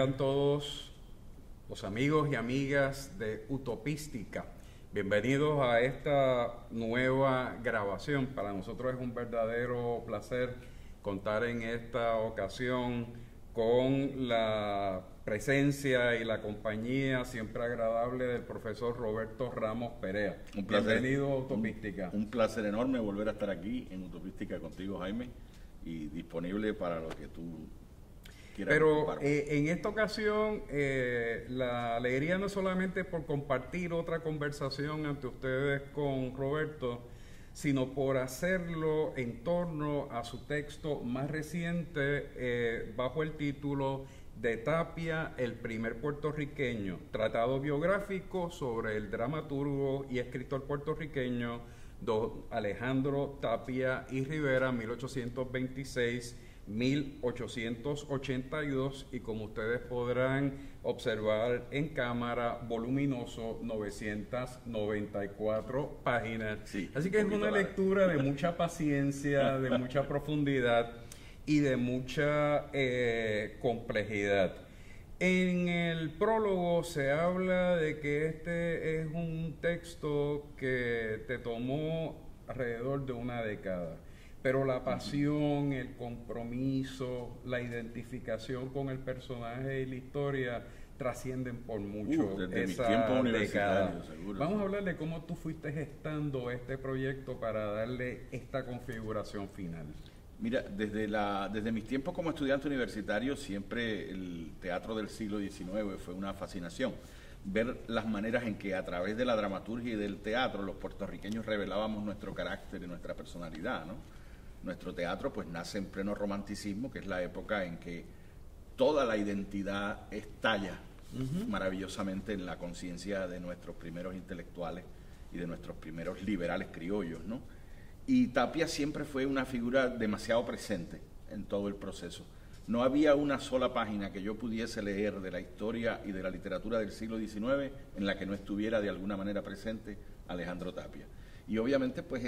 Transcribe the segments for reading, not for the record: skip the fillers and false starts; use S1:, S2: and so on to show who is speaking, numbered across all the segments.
S1: Tengan todos los amigos y amigas de Utopística. Bienvenidos a esta nueva grabación. Para nosotros es un verdadero placer contar en esta ocasión con la presencia y la compañía siempre agradable del profesor Roberto Ramos Perea.
S2: Un placer.
S1: Bienvenido a Utopística.
S2: Un placer enorme volver a estar aquí en Utopística contigo, Jaime, y disponible para lo que tú quieras.
S1: Pero en esta ocasión la alegría no es solamente por compartir otra conversación ante ustedes con Roberto, sino por hacerlo en torno a su texto más reciente bajo el título de Tapia, el primer puertorriqueño, tratado biográfico sobre el dramaturgo y escritor puertorriqueño don Alejandro Tapia y Rivera, 1826-1882, y como ustedes podrán observar en cámara, voluminoso, 994 páginas.
S2: Sí,
S1: así que es una lectura de mucha paciencia, de mucha profundidad y de mucha complejidad. En el prólogo se habla de que este es un texto que te tomó alrededor de una década, pero la pasión, el compromiso, la identificación con el personaje y la historia trascienden por mucho
S2: desde
S1: esa
S2: mis tiempos universitarios,
S1: década.
S2: seguro.
S1: Vamos a hablar de cómo tú fuiste gestando este proyecto para darle esta configuración final.
S2: Mira, desde mis tiempos como estudiante universitario, siempre el teatro del siglo XIX fue una fascinación. Ver las maneras en que a través de la dramaturgia y del teatro los puertorriqueños revelábamos nuestro carácter y nuestra personalidad, ¿no? Nuestro teatro pues nace en pleno romanticismo, que es la época en que toda la identidad estalla maravillosamente en la conciencia de nuestros primeros intelectuales y de nuestros primeros liberales criollos, ¿no? Y Tapia siempre fue una figura demasiado presente en todo el proceso. No había una sola página que yo pudiese leer de la historia y de la literatura del siglo XIX en la que no estuviera de alguna manera presente Alejandro Tapia. Y obviamente pues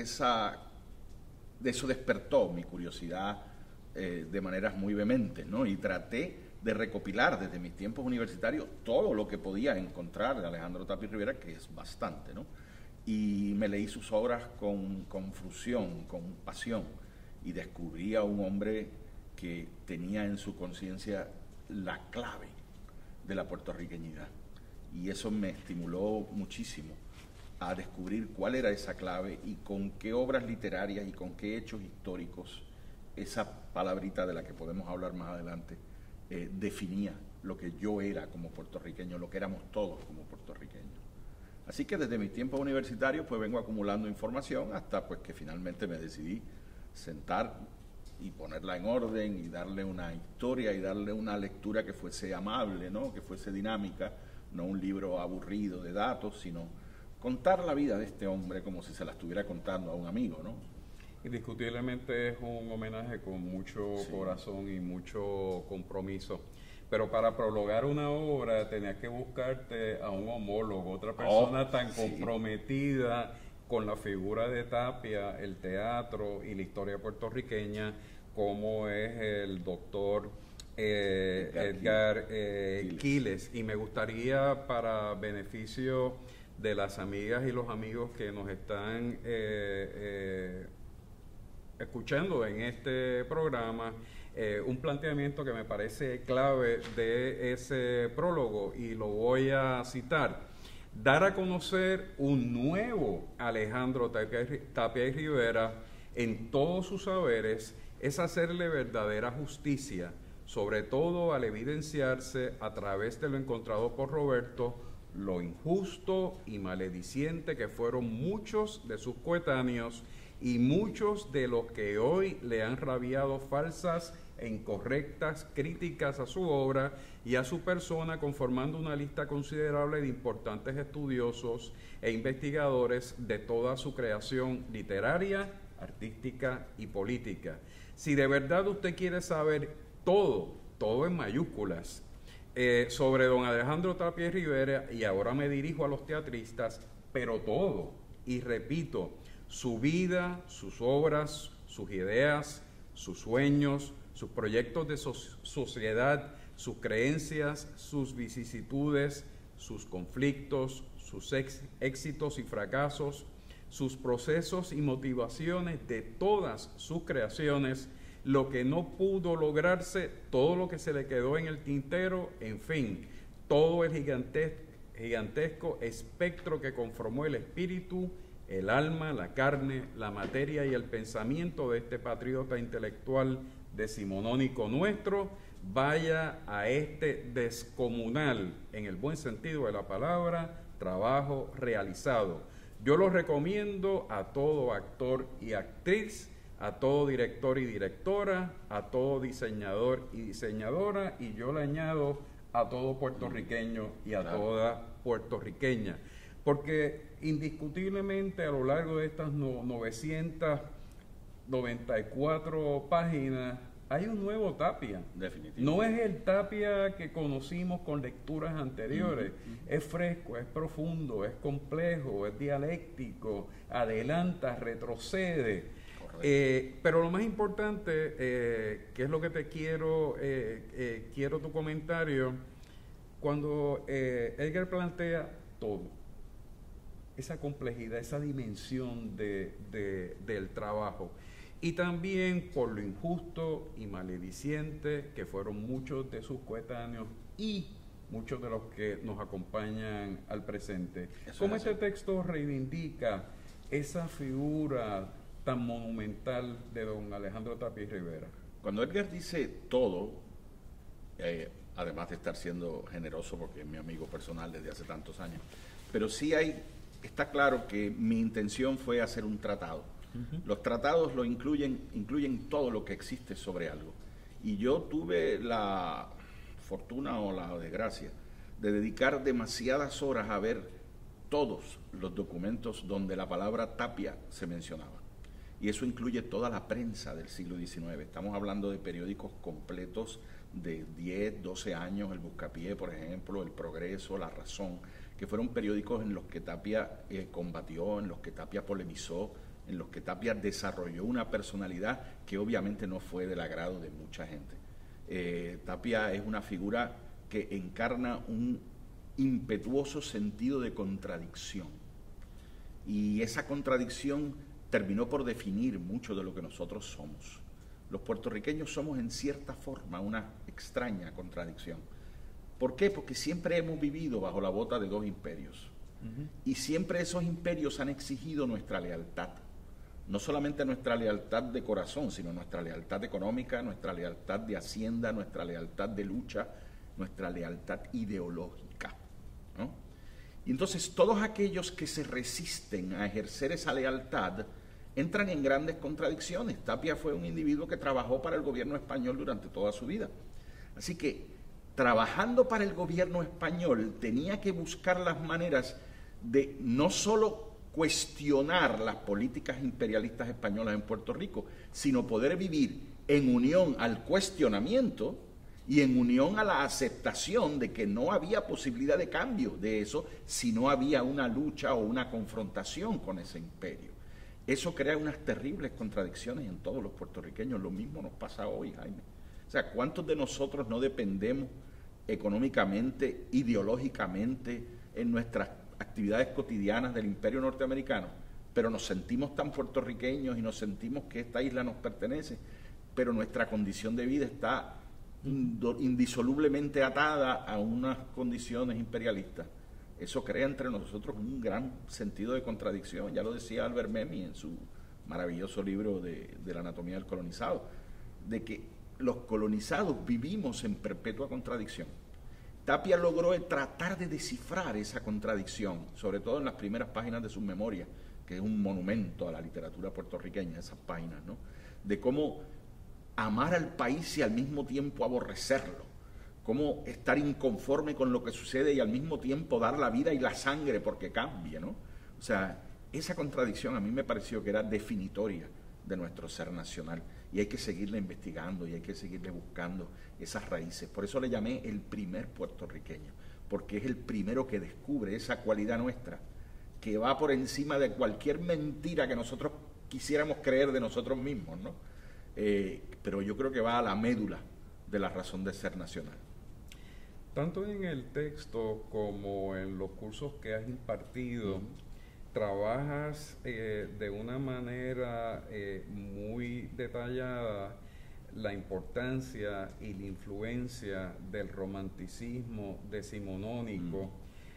S2: de eso despertó mi curiosidad de maneras muy vehementes, ¿no? Y traté de recopilar desde mis tiempos universitarios todo lo que podía encontrar de Alejandro Tapia Rivera, que es bastante, ¿no? Y me leí sus obras con fruición, con pasión, y descubrí a un hombre que tenía en su conciencia la clave de la puertorriqueñidad. Y eso me estimuló muchísimo a descubrir cuál era esa clave y con qué obras literarias y con qué hechos históricos esa palabrita de la que podemos hablar más adelante definía lo que yo era como puertorriqueño, lo que éramos todos como puertorriqueños. Así que desde mis tiempos universitarios pues vengo acumulando información hasta pues que finalmente me decidí sentar y ponerla en orden y darle una historia y darle una lectura que fuese amable, ¿no? Que fuese dinámica, no un libro aburrido de datos, sino contar la vida de este hombre como si se la estuviera contando a un amigo, ¿no?
S1: Indiscutiblemente es un homenaje con mucho corazón y mucho compromiso. Pero para prologar una obra tenías que buscarte a un homólogo, otra persona tan comprometida con la figura de Tapia, el teatro y la historia puertorriqueña, como es el doctor Edgar Quiles. Y me gustaría, para beneficio de las amigas y los amigos que nos están escuchando en este programa, un planteamiento que me parece clave de ese prólogo, y lo voy a citar: dar a conocer un nuevo Alejandro Tapia y Rivera en todos sus saberes es hacerle verdadera justicia, sobre todo al evidenciarse a través de lo encontrado por Roberto lo injusto y malediciente que fueron muchos de sus coetáneos y muchos de los que hoy le han rabiado falsas e incorrectas críticas a su obra y a su persona, conformando una lista considerable de importantes estudiosos e investigadores de toda su creación literaria, artística y política. Si de verdad usted quiere saber todo en mayúsculas, sobre don Alejandro Tapia y Rivera, y ahora me dirijo a los teatristas, pero todo, y repito, su vida, sus obras, sus ideas, sus sueños, sus proyectos de sociedad, sus creencias, sus vicisitudes, sus conflictos, sus éxitos y fracasos, sus procesos y motivaciones de todas sus creaciones, lo que no pudo lograrse, todo lo que se le quedó en el tintero, en fin, todo el gigantesco espectro que conformó el espíritu, el alma, la carne, la materia y el pensamiento de este patriota intelectual decimonónico nuestro, vaya a este descomunal, en el buen sentido de la palabra, trabajo realizado. Yo lo recomiendo a todo actor y actriz, a todo director y directora, a todo diseñador y diseñadora, y yo le añado a todo puertorriqueño y a toda puertorriqueña, porque indiscutiblemente a lo largo de estas 994 páginas hay un nuevo Tapia.
S2: Definitivamente.
S1: No es el Tapia que conocimos con lecturas anteriores. Es fresco, es profundo, es complejo, es dialéctico, adelanta, retrocede. Pero lo más importante, que es lo que te quiero tu comentario, cuando Edgar plantea todo, esa complejidad, esa dimensión del trabajo, y también por lo injusto y malediciente que fueron muchos de sus coetáneos y muchos de los que nos acompañan al presente. ¿Cómo este texto reivindica esa figura tan monumental de don Alejandro Tapia y Rivera?
S2: Cuando Edgar dice todo, además de estar siendo generoso porque es mi amigo personal desde hace tantos años, pero sí está claro que mi intención fue hacer un tratado. Los tratados lo incluyen todo lo que existe sobre algo. Y yo tuve la fortuna o la desgracia de dedicar demasiadas horas a ver todos los documentos donde la palabra Tapia se mencionaba. Y eso incluye toda la prensa del siglo XIX. Estamos hablando de periódicos completos de 10, 12 años, el Buscapié, por ejemplo, el Progreso, La Razón, que fueron periódicos en los que Tapia combatió, en los que Tapia polemizó, en los que Tapia desarrolló una personalidad que obviamente no fue del agrado de mucha gente. Tapia es una figura que encarna un impetuoso sentido de contradicción. Y esa contradicción terminó por definir mucho de lo que nosotros somos. Los puertorriqueños somos en cierta forma una extraña contradicción. ¿Por qué? Porque siempre hemos vivido bajo la bota de dos imperios. Y siempre esos imperios han exigido nuestra lealtad. No solamente nuestra lealtad de corazón, sino nuestra lealtad económica, nuestra lealtad de hacienda, nuestra lealtad de lucha, nuestra lealtad ideológica, ¿no? Y entonces todos aquellos que se resisten a ejercer esa lealtad entran en grandes contradicciones. Tapia fue un individuo que trabajó para el gobierno español durante toda su vida. Así que, trabajando para el gobierno español, tenía que buscar las maneras de no solo cuestionar las políticas imperialistas españolas en Puerto Rico, sino poder vivir en unión al cuestionamiento y en unión a la aceptación de que no había posibilidad de cambio de eso si no había una lucha o una confrontación con ese imperio. Eso crea unas terribles contradicciones en todos los puertorriqueños. Lo mismo nos pasa hoy, Jaime. O sea, ¿cuántos de nosotros no dependemos económicamente, ideológicamente, en nuestras actividades cotidianas del imperio norteamericano, pero nos sentimos tan puertorriqueños y nos sentimos que esta isla nos pertenece, pero nuestra condición de vida está indisolublemente atada a unas condiciones imperialistas? Eso crea entre nosotros un gran sentido de contradicción. Ya lo decía Albert Memmi en su maravilloso libro de la anatomía del colonizado, de que los colonizados vivimos en perpetua contradicción. Tapia logró tratar de descifrar esa contradicción, sobre todo en las primeras páginas de sus memorias, que es un monumento a la literatura puertorriqueña, esas páginas, ¿no? De cómo amar al país y al mismo tiempo aborrecerlo, cómo estar inconforme con lo que sucede y al mismo tiempo dar la vida y la sangre porque cambie, ¿no? O sea, esa contradicción a mí me pareció que era definitoria de nuestro ser nacional, y hay que seguirle investigando y hay que seguirle buscando esas raíces. Por eso le llamé el primer puertorriqueño, porque es el primero que descubre esa cualidad nuestra, que va por encima de cualquier mentira que nosotros quisiéramos creer de nosotros mismos, ¿no? Pero yo creo que va a la médula de la razón de ser nacional.
S1: Tanto en el texto como en los cursos que has impartido, trabajas de una manera muy detallada la importancia y la influencia del romanticismo decimonónico,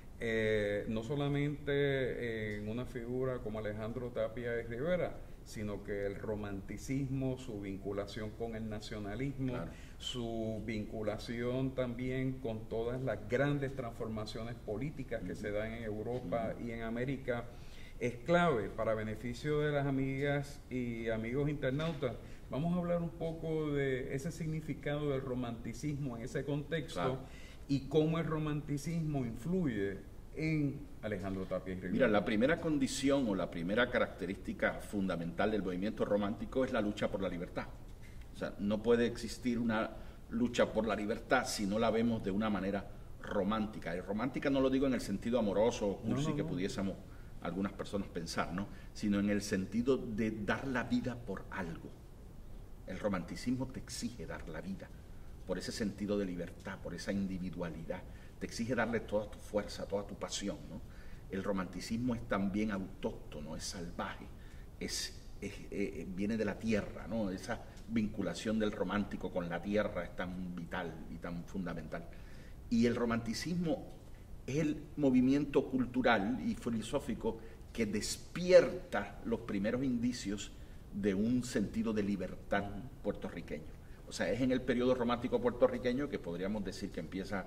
S1: no solamente en una figura como Alejandro Tapia de Rivera, sino que el romanticismo, su vinculación con el nacionalismo, claro, su vinculación también con todas las grandes transformaciones políticas que se dan en Europa y en América, es clave para beneficio de las amigas y amigos internautas. Vamos a hablar un poco de ese significado del romanticismo en ese contexto, claro, y cómo el romanticismo influye en Alejandro Tapia y Rivera.
S2: Mira, la primera condición o la primera característica fundamental del movimiento romántico es la lucha por la libertad. O sea, no puede existir una lucha por la libertad si no la vemos de una manera romántica. Y romántica no lo digo en el sentido amoroso o cursi que pudiésemos algunas personas pensar, ¿no? Sino en el sentido de dar la vida por algo. El romanticismo te exige dar la vida por ese sentido de libertad, por esa individualidad. Te exige darle toda tu fuerza, toda tu pasión, ¿no? El romanticismo es también autóctono, es salvaje, viene de la tierra, ¿no? Esa vinculación del romántico con la tierra es tan vital y tan fundamental. Y el romanticismo es el movimiento cultural y filosófico que despierta los primeros indicios de un sentido de libertad puertorriqueño. O sea, es en el periodo romántico puertorriqueño que podríamos decir que empieza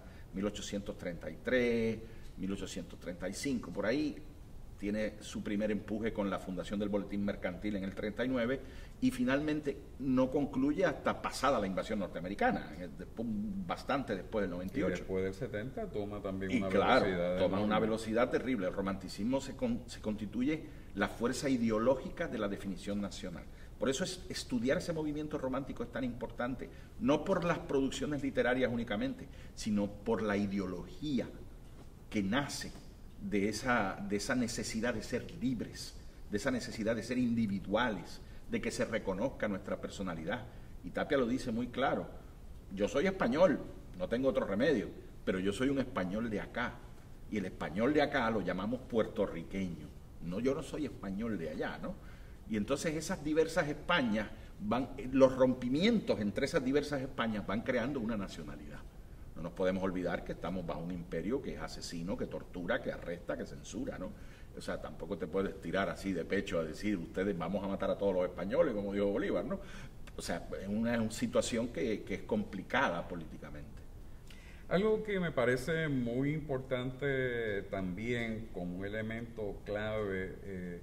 S2: 1833, 1835, por ahí tiene su primer empuje con la fundación del Boletín Mercantil en el 39 y finalmente no concluye hasta pasada la invasión norteamericana, bastante después del 98.
S1: Y después del 70 toma también
S2: y
S1: una
S2: claro,
S1: velocidad.
S2: Toma una velocidad terrible. El romanticismo se constituye la fuerza ideológica de la definición nacional. Por eso estudiar ese movimiento romántico es tan importante, no por las producciones literarias únicamente, sino por la ideología que nace de esa necesidad de ser libres, de esa necesidad de ser individuales, de que se reconozca nuestra personalidad. Y Tapia lo dice muy claro: yo soy español, no tengo otro remedio, pero yo soy un español de acá, y el español de acá lo llamamos puertorriqueño. No, yo no soy español de allá, ¿no? Y entonces esas diversas Españas los rompimientos entre esas diversas Españas van creando una nacionalidad. No nos podemos olvidar que estamos bajo un imperio que es asesino, que tortura, que arresta, que censura, ¿no? O sea, tampoco te puedes tirar así de pecho a decir, ustedes vamos a matar a todos los españoles, como dijo Bolívar, ¿no? O sea, es una situación que es complicada políticamente.
S1: Algo que me parece muy importante también como un elemento clave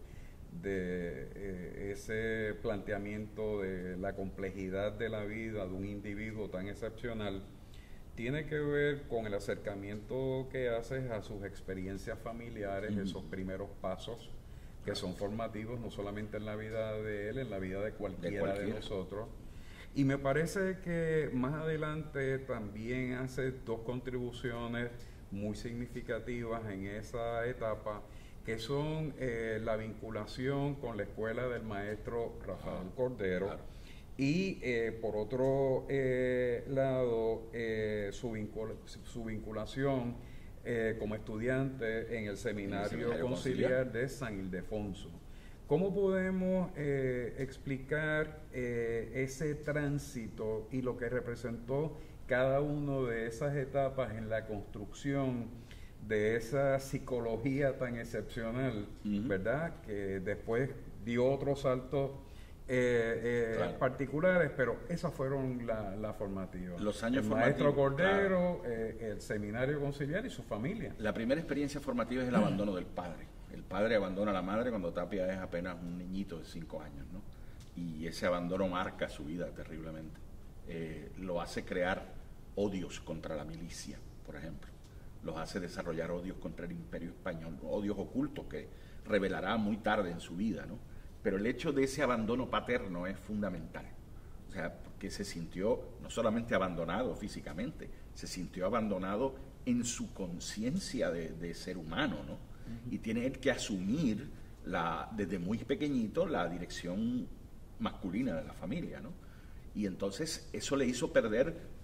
S1: de ese planteamiento de la complejidad de la vida de un individuo tan excepcional tiene que ver con el acercamiento que haces a sus experiencias familiares, esos primeros pasos que son formativos no solamente en la vida de él, en la vida de cualquiera de nosotros. Y me parece que más adelante también hace dos contribuciones muy significativas en esa etapa, que son la vinculación con la escuela del maestro Rafael Cordero, claro, y por otro lado su vinculación como estudiante en el Seminario Conciliar de San Ildefonso. ¿Cómo podemos explicar ese tránsito y lo que representó cada una de esas etapas en la construcción de esa psicología tan excepcional, ¿verdad? Que después dio otros saltos claro, particulares, pero esas fueron las formativas.
S2: Los años
S1: el
S2: formativos.
S1: Maestro Cordero, claro, el Seminario Conciliar y su familia.
S2: La primera experiencia formativa es el abandono del padre. El padre abandona a la madre cuando Tapia es apenas un niñito de 5 años, ¿no? Y ese abandono marca su vida terriblemente. Lo hace crear odios contra la milicia, por ejemplo. Los hace desarrollar odios contra el Imperio Español, odios ocultos que revelará muy tarde en su vida, ¿no? Pero el hecho de ese abandono paterno es fundamental. O sea, porque se sintió no solamente abandonado físicamente, se sintió abandonado en su conciencia de ser humano, ¿no? Y tiene él que asumir desde muy pequeñito la dirección masculina de la familia, ¿no? Y entonces eso le hizo perder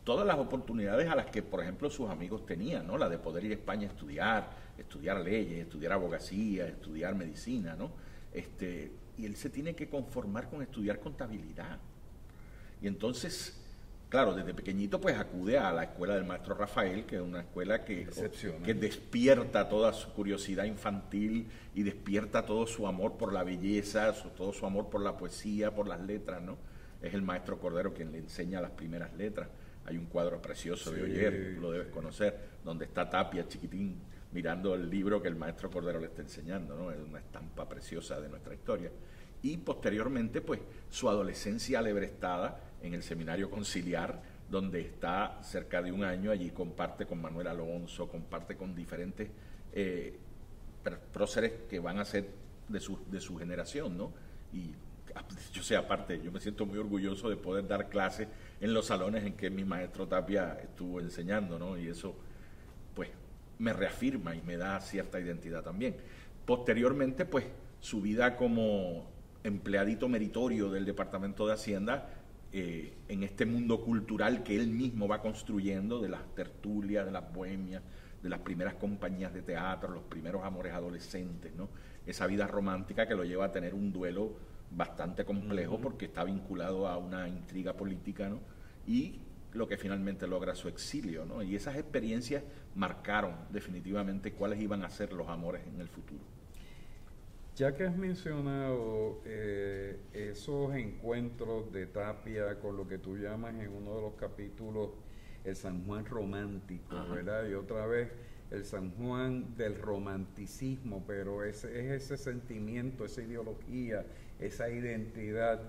S2: todas las oportunidades a las que, por ejemplo, sus amigos tenían, ¿no? La de poder ir a España a estudiar leyes, estudiar abogacía, estudiar medicina, ¿no? Y él se tiene que conformar con estudiar contabilidad. Y entonces, claro, desde pequeñito pues acude a la escuela del maestro Rafael, que es una escuela que despierta toda su curiosidad infantil y despierta todo su amor por la belleza, todo su amor por la poesía, por las letras, ¿no? Es el maestro Cordero quien le enseña las primeras letras. Hay un cuadro precioso de Oller, tú lo debes conocer, donde está Tapia, chiquitín, mirando el libro que el maestro Cordero le está enseñando, ¿no? Es una estampa preciosa de nuestra historia. Y posteriormente, pues, su adolescencia alebrestada en el Seminario Conciliar, donde está cerca de un año, allí comparte con Manuel Alonso, comparte con diferentes próceres que van a ser de su generación, ¿no? Y yo sé, aparte, yo me siento muy orgulloso de poder dar clases en los salones en que mi maestro Tapia estuvo enseñando, ¿no? Y eso, pues, me reafirma y me da cierta identidad también. Posteriormente, pues, su vida como empleadito meritorio del Departamento de Hacienda, en este mundo cultural que él mismo va construyendo, de las tertulias, de las bohemias, de las primeras compañías de teatro, los primeros amores adolescentes, ¿no? Esa vida romántica que lo lleva a tener un duelo bastante complejo porque está vinculado a una intriga política, ¿no? Y lo que finalmente logra su exilio, ¿no? Y esas experiencias marcaron definitivamente cuáles iban a ser los amores en el futuro.
S1: Ya que has mencionado esos encuentros de Tapia con lo que tú llamas en uno de los capítulos el San Juan romántico, ¿verdad? Y otra vez el San Juan del romanticismo, pero es ese sentimiento, esa ideología, esa identidad,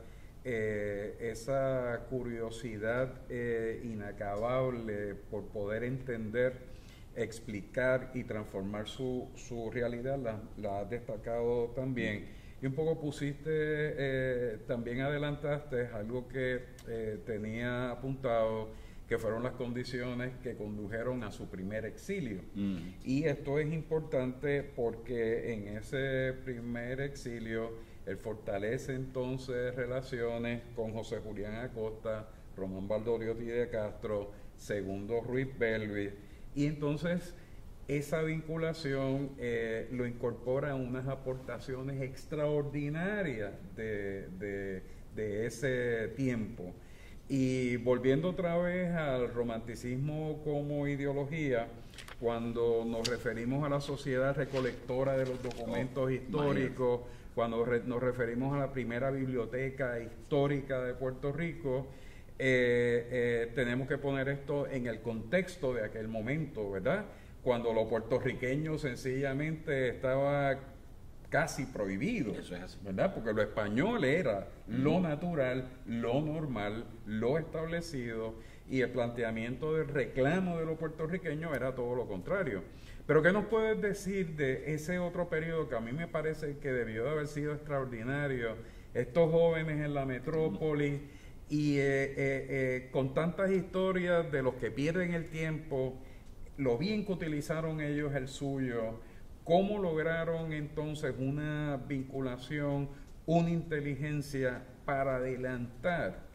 S1: esa curiosidad inacabable por poder entender, explicar y transformar su realidad, la has destacado también. Y un poco pusiste, también adelantaste algo que tenía apuntado, que fueron las condiciones que condujeron a su primer exilio. Y esto es importante porque en ese primer exilio él fortalece entonces relaciones con José Julián Acosta, Román Valdoriotti de Castro, Segundo Ruiz Belvis, y entonces esa vinculación lo incorpora a unas aportaciones extraordinarias de ese tiempo. Y volviendo otra vez al romanticismo como ideología, cuando nos referimos a la sociedad recolectora de los documentos históricos, cuando nos referimos a la primera biblioteca histórica de Puerto Rico, tenemos que poner esto en el contexto de aquel momento, ¿verdad? Cuando lo puertorriqueño sencillamente estaba casi prohibido.
S2: Eso es así,
S1: ¿verdad? Porque lo español era lo natural, lo normal, lo establecido, y el planteamiento del reclamo de los puertorriqueños era todo lo contrario. Pero ¿qué nos puedes decir de ese otro periodo que a mí me parece que debió de haber sido extraordinario? Estos jóvenes en la metrópoli y con tantas historias de los que pierden el tiempo, lo bien que utilizaron ellos el suyo, cómo lograron entonces una vinculación, una inteligencia para adelantar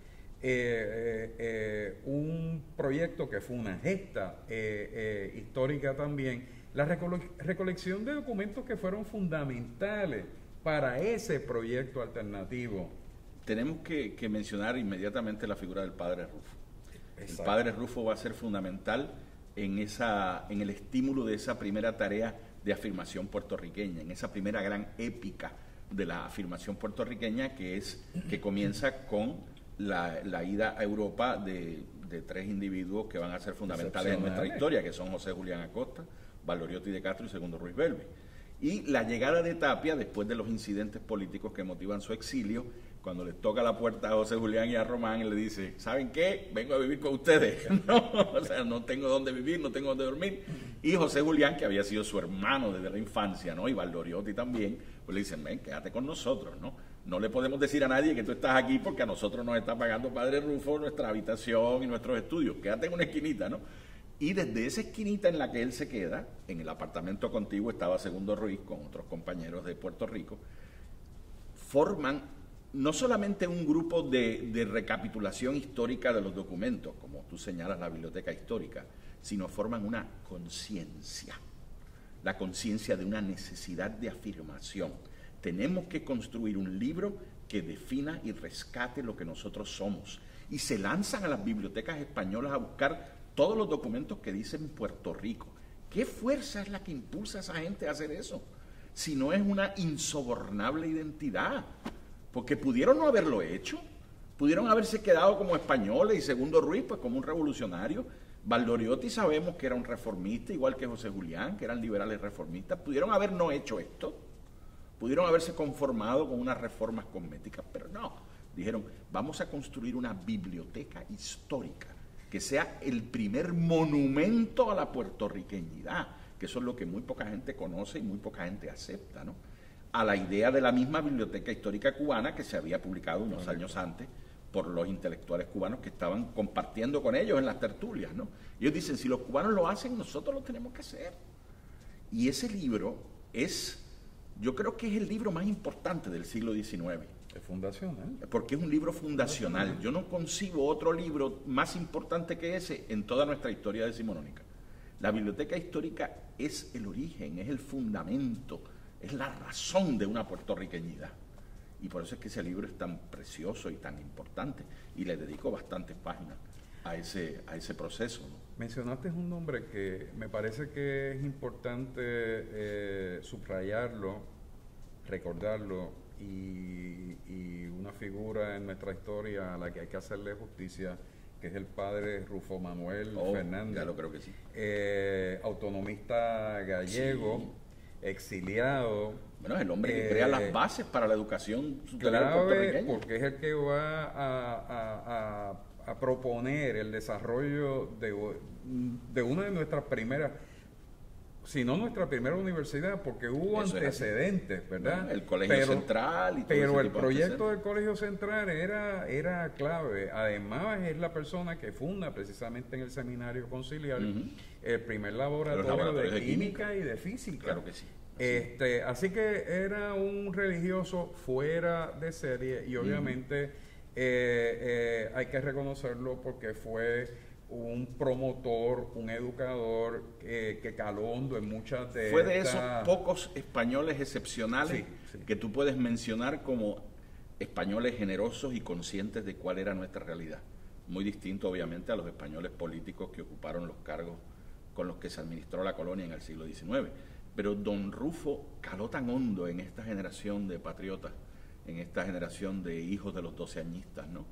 S1: un proyecto que fue una gesta histórica también, la recolección de documentos que fueron fundamentales para ese proyecto alternativo.
S2: Tenemos que mencionar inmediatamente la figura del padre Rufo. Exacto. El padre Rufo va a ser fundamental en el estímulo de esa primera tarea de afirmación puertorriqueña, en esa primera gran épica de la afirmación puertorriqueña que comienza con la ida a Europa de tres individuos que van a ser fundamentales en nuestra historia, que son José Julián Acosta, Valdoriotti de Castro y Segundo Ruiz Belvis. Y la llegada de Tapia, después de los incidentes políticos que motivan su exilio, cuando les toca la puerta a José Julián y a Román y le dice, ¿saben qué? Vengo a vivir con ustedes. No, o sea, no tengo dónde vivir, no tengo dónde dormir. Y José Julián, que había sido su hermano desde la infancia, ¿no? Y Valdoriotti también, pues le dicen, ven, quédate con nosotros, ¿no? No le podemos decir a nadie que tú estás aquí porque a nosotros nos está pagando Padre Rufo nuestra habitación y nuestros estudios. Quédate en una esquinita, ¿no? Y desde esa esquinita en la que él se queda, en el apartamento contiguo estaba Segundo Ruiz con otros compañeros de Puerto Rico, forman no solamente un grupo de recapitulación histórica de los documentos, como tú señalas la biblioteca histórica, sino forman una conciencia, la conciencia de una necesidad de afirmación. Tenemos que construir un libro que defina y rescate lo que nosotros somos. Y se lanzan a las bibliotecas españolas a buscar todos los documentos que dicen Puerto Rico. ¿Qué fuerza es la que impulsa a esa gente a hacer eso? Si no es una insobornable identidad. Porque pudieron no haberlo hecho. Pudieron haberse quedado como españoles y Segundo Ruiz, pues como un revolucionario. Valdoriotti sabemos que era un reformista, igual que José Julián, que eran liberales reformistas. Pudieron haber no hecho esto. Pudieron haberse conformado con unas reformas cosméticas, pero no. Dijeron, vamos a construir una biblioteca histórica que sea el primer monumento a la puertorriqueñidad, que eso es lo que muy poca gente conoce y muy poca gente acepta, ¿no? A la idea de la misma biblioteca histórica cubana que se había publicado unos años antes por los intelectuales cubanos que estaban compartiendo con ellos en las tertulias, ¿no? Ellos dicen, si los cubanos lo hacen, nosotros lo tenemos que hacer. Y ese libro yo creo que es el libro más importante del siglo XIX.
S1: Es fundacional.
S2: Porque es un libro fundacional. Yo no concibo otro libro más importante que ese en toda nuestra historia decimonónica. La biblioteca histórica es el origen, es el fundamento, es la razón de una puertorriqueñidad. Y por eso es que ese libro es tan precioso y tan importante. Y le dedico bastantes páginas a ese proceso, ¿no?
S1: Mencionaste un nombre que me parece que es importante subrayarlo, recordarlo, y una figura en nuestra historia a la que hay que hacerle justicia, que es el padre Rufo Manuel Fernández.
S2: Ya lo creo que sí.
S1: Autonomista gallego, sí, exiliado.
S2: Bueno, es el hombre que crea las bases para la educación superior
S1: puertorriqueña. Porque es el que va a proponer el desarrollo de una de nuestras primeras, si no nuestra primera universidad, porque hubo eso antecedentes, ¿verdad?
S2: El Colegio Central y todo
S1: pero el proyecto del Colegio Central era clave. Además, es la persona que funda precisamente en el Seminario Conciliar el primer laboratorio de química y de física.
S2: Claro que sí.
S1: Así que era un religioso fuera de serie y obviamente hay que reconocerlo porque fue un promotor, un educador que caló hondo en muchas de
S2: Fue de esos pocos españoles excepcionales
S1: sí.
S2: que tú puedes mencionar como españoles generosos y conscientes de cuál era nuestra realidad. Muy distinto, obviamente, a los españoles políticos que ocuparon los cargos con los que se administró la colonia en el siglo XIX. Pero don Rufo caló tan hondo en esta generación de patriotas, en esta generación de hijos de los doceañistas, ¿no?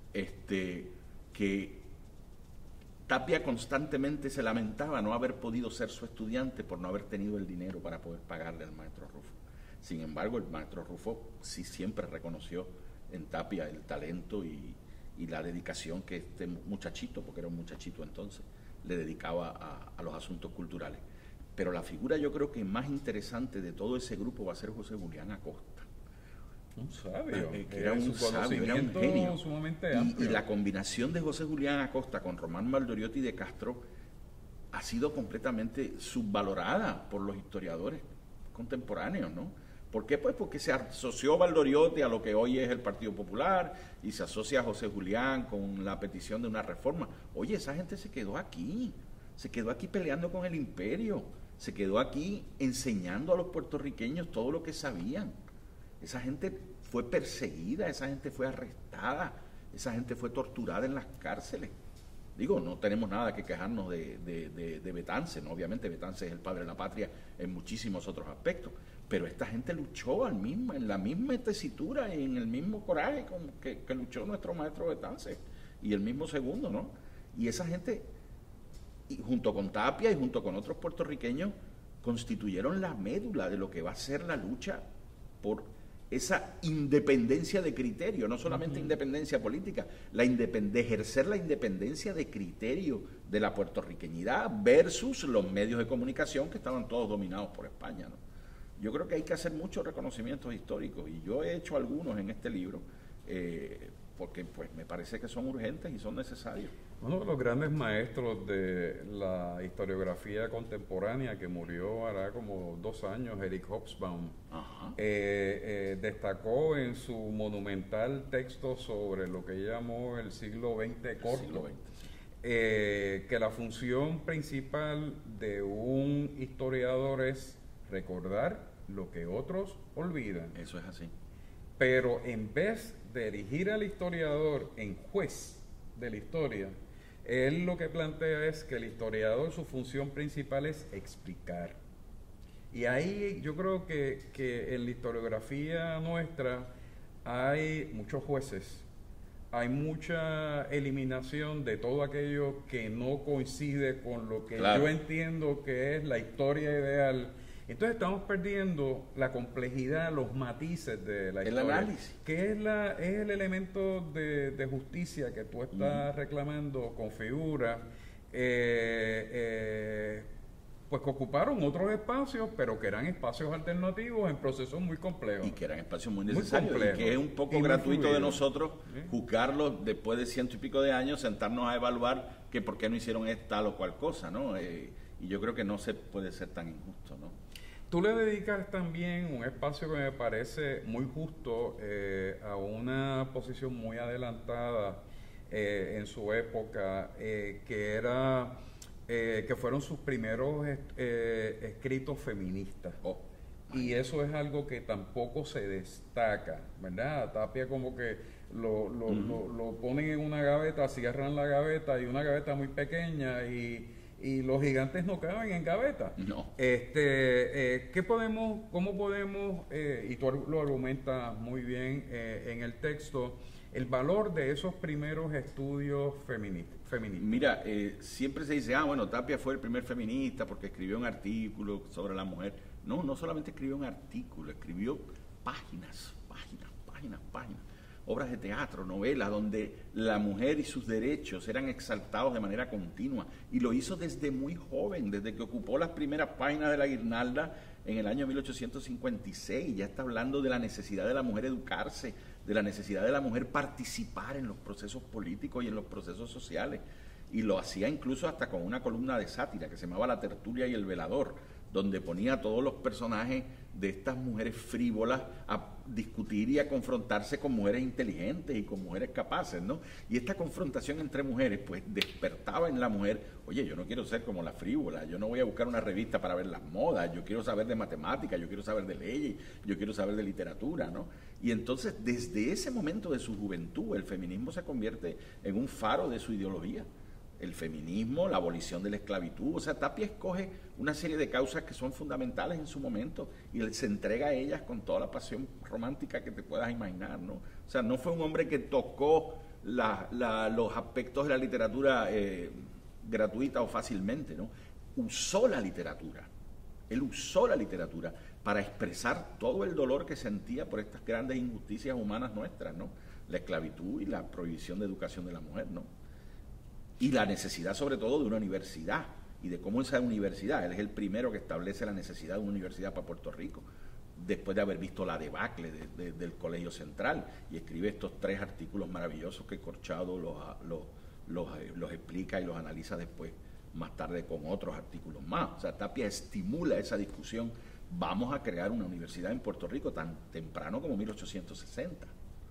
S2: Que Tapia constantemente se lamentaba no haber podido ser su estudiante por no haber tenido el dinero para poder pagarle al maestro Rufo. Sin embargo, el maestro Rufo sí siempre reconoció en Tapia el talento y la dedicación que este muchachito, porque era un muchachito entonces, le dedicaba a los asuntos culturales. Pero la figura yo creo que más interesante de todo ese grupo va a ser José Julián Acosta.
S1: Un sabio,
S2: que era un sabio, era un genio. Y la combinación de José Julián Acosta con Román Valdoriotti de Castro ha sido completamente subvalorada por los historiadores contemporáneos, ¿no? ¿Por qué? Pues porque se asoció Valdoriotti a lo que hoy es el Partido Popular y se asocia a José Julián con la petición de una reforma. Oye, esa gente se quedó aquí peleando con el imperio, se quedó aquí enseñando a los puertorriqueños todo lo que sabían. Esa gente fue perseguida, esa gente fue arrestada, esa gente fue torturada en las cárceles. Digo, no tenemos nada que quejarnos de Betances, ¿no? Obviamente Betances es el padre de la patria en muchísimos otros aspectos, pero esta gente luchó en la misma tesitura y en el mismo coraje que luchó nuestro maestro Betances y el mismo segundo, ¿no? Y esa gente, y junto con Tapia y junto con otros puertorriqueños, constituyeron la médula de lo que va a ser la lucha por esa independencia de criterio, no solamente independencia política, de ejercer la independencia de criterio de la puertorriqueñidad versus los medios de comunicación que estaban todos dominados por España, ¿no? Yo creo que hay que hacer muchos reconocimientos históricos y yo he hecho algunos en este libro porque pues me parece que son urgentes y son necesarios.
S1: Uno de los grandes maestros de la historiografía contemporánea que murió hará como 2 años, Eric Hobsbawm, destacó en su monumental texto sobre lo que llamó el siglo XX corto, siglo XX, sí. Que la función principal de un historiador es recordar lo que otros olvidan.
S2: Eso es así.
S1: Pero en vez de erigir al historiador en juez de la historia, él lo que plantea es que el historiador, su función principal es explicar. Y ahí yo creo que en la historiografía nuestra hay muchos jueces, hay mucha eliminación de todo aquello que no coincide con lo que yo entiendo que es la historia ideal. Entonces estamos perdiendo la complejidad, los matices de la historia. El análisis. Que es el elemento de justicia que tú estás reclamando, configura, pues que ocuparon otros espacios, pero que eran espacios alternativos en procesos muy complejos.
S2: Y que eran espacios muy necesarios, y que es un poco gratuito de nosotros juzgarlos después de 100 y pico de años, sentarnos a evaluar que por qué no hicieron tal o cual cosa, ¿no? Y yo creo que no se puede ser tan injusto, ¿no?
S1: Tú le dedicas también un espacio que me parece muy justo a una posición muy adelantada en su época, que fueron sus primeros escritos feministas. Y eso es algo que tampoco se destaca, ¿verdad? Tapia como que lo ponen en una gaveta, cierran la gaveta, y una gaveta muy pequeña, y los gigantes no caben en gaveta.
S2: No.
S1: ¿Cómo podemos, y tú lo argumentas muy bien en el texto, el valor de esos primeros estudios feministas?
S2: Mira, siempre se dice, bueno, Tapia fue el primer feminista porque escribió un artículo sobre la mujer. No solamente escribió un artículo, escribió páginas, obras de teatro, novelas, donde la mujer y sus derechos eran exaltados de manera continua. Y lo hizo desde muy joven, desde que ocupó las primeras páginas de La Guirnalda en el año 1856. Ya está hablando de la necesidad de la mujer educarse, de la necesidad de la mujer participar en los procesos políticos y en los procesos sociales. Y lo hacía incluso hasta con una columna de sátira que se llamaba La Tertulia y el Velador, donde ponía a todos los personajes de estas mujeres frívolas a discutir y a confrontarse con mujeres inteligentes y con mujeres capaces, ¿no? Y esta confrontación entre mujeres, pues, despertaba en la mujer, oye, yo no quiero ser como la frívola, yo no voy a buscar una revista para ver las modas, yo quiero saber de matemáticas, yo quiero saber de leyes, yo quiero saber de literatura, ¿no? Y entonces, desde ese momento de su juventud, el feminismo se convierte en un faro de su ideología. El feminismo, la abolición de la esclavitud, o sea, Tapia escoge una serie de causas que son fundamentales en su momento y él se entrega a ellas con toda la pasión romántica que te puedas imaginar, ¿no? O sea, no fue un hombre que tocó los aspectos de la literatura gratuita o fácilmente, ¿no? Usó la literatura, él usó la literatura para expresar todo el dolor que sentía por estas grandes injusticias humanas nuestras, ¿no? La esclavitud y la prohibición de educación de la mujer, ¿no? Y la necesidad sobre todo de una universidad y de cómo esa universidad, él es el primero que establece la necesidad de una universidad para Puerto Rico, después de haber visto la debacle del Colegio Central, y escribe estos 3 artículos maravillosos que Corchado los explica y los analiza después, más tarde con otros artículos más. O sea, Tapia estimula esa discusión, vamos a crear una universidad en Puerto Rico tan temprano como 1860,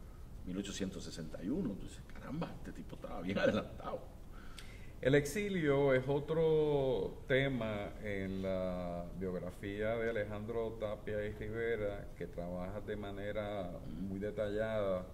S2: 1861, entonces caramba, este tipo estaba bien adelantado.
S1: El exilio es otro tema en la biografía de Alejandro Tapia y Rivera, que trabaja de manera muy detallada,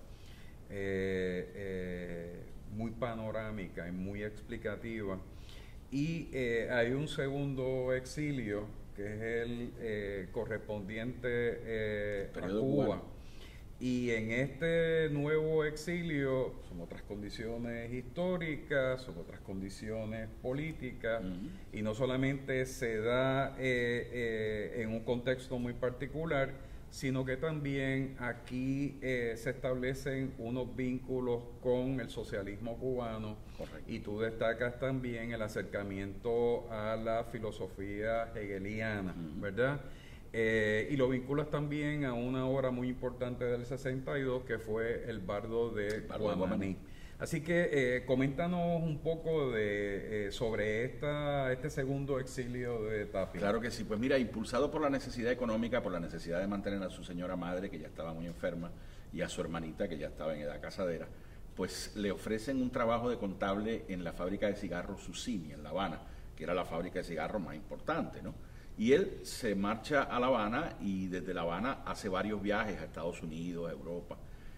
S1: muy panorámica y muy explicativa. Y hay un segundo exilio, que es el correspondiente a Cuba. Y en este nuevo exilio son otras condiciones históricas, son otras condiciones políticas, y no solamente se da en un contexto muy particular, sino que también aquí se establecen unos vínculos con el socialismo cubano. Correcto. Y tú destacas también el acercamiento a la filosofía hegeliana, ¿verdad? Y lo vinculas también a una obra muy importante del 62, que fue El bardo de Guamaní. Así que coméntanos un poco sobre este segundo exilio de Tapia.
S2: Claro que sí, pues mira, impulsado por la necesidad económica, por la necesidad de mantener a su señora madre, que ya estaba muy enferma, y a su hermanita, que ya estaba en edad casadera, pues le ofrecen un trabajo de contable en la fábrica de cigarros Susini, en La Habana, que era la fábrica de cigarros más importante, ¿no? Y él se marcha a La Habana y desde La Habana hace varios viajes a Estados Unidos, a Europa,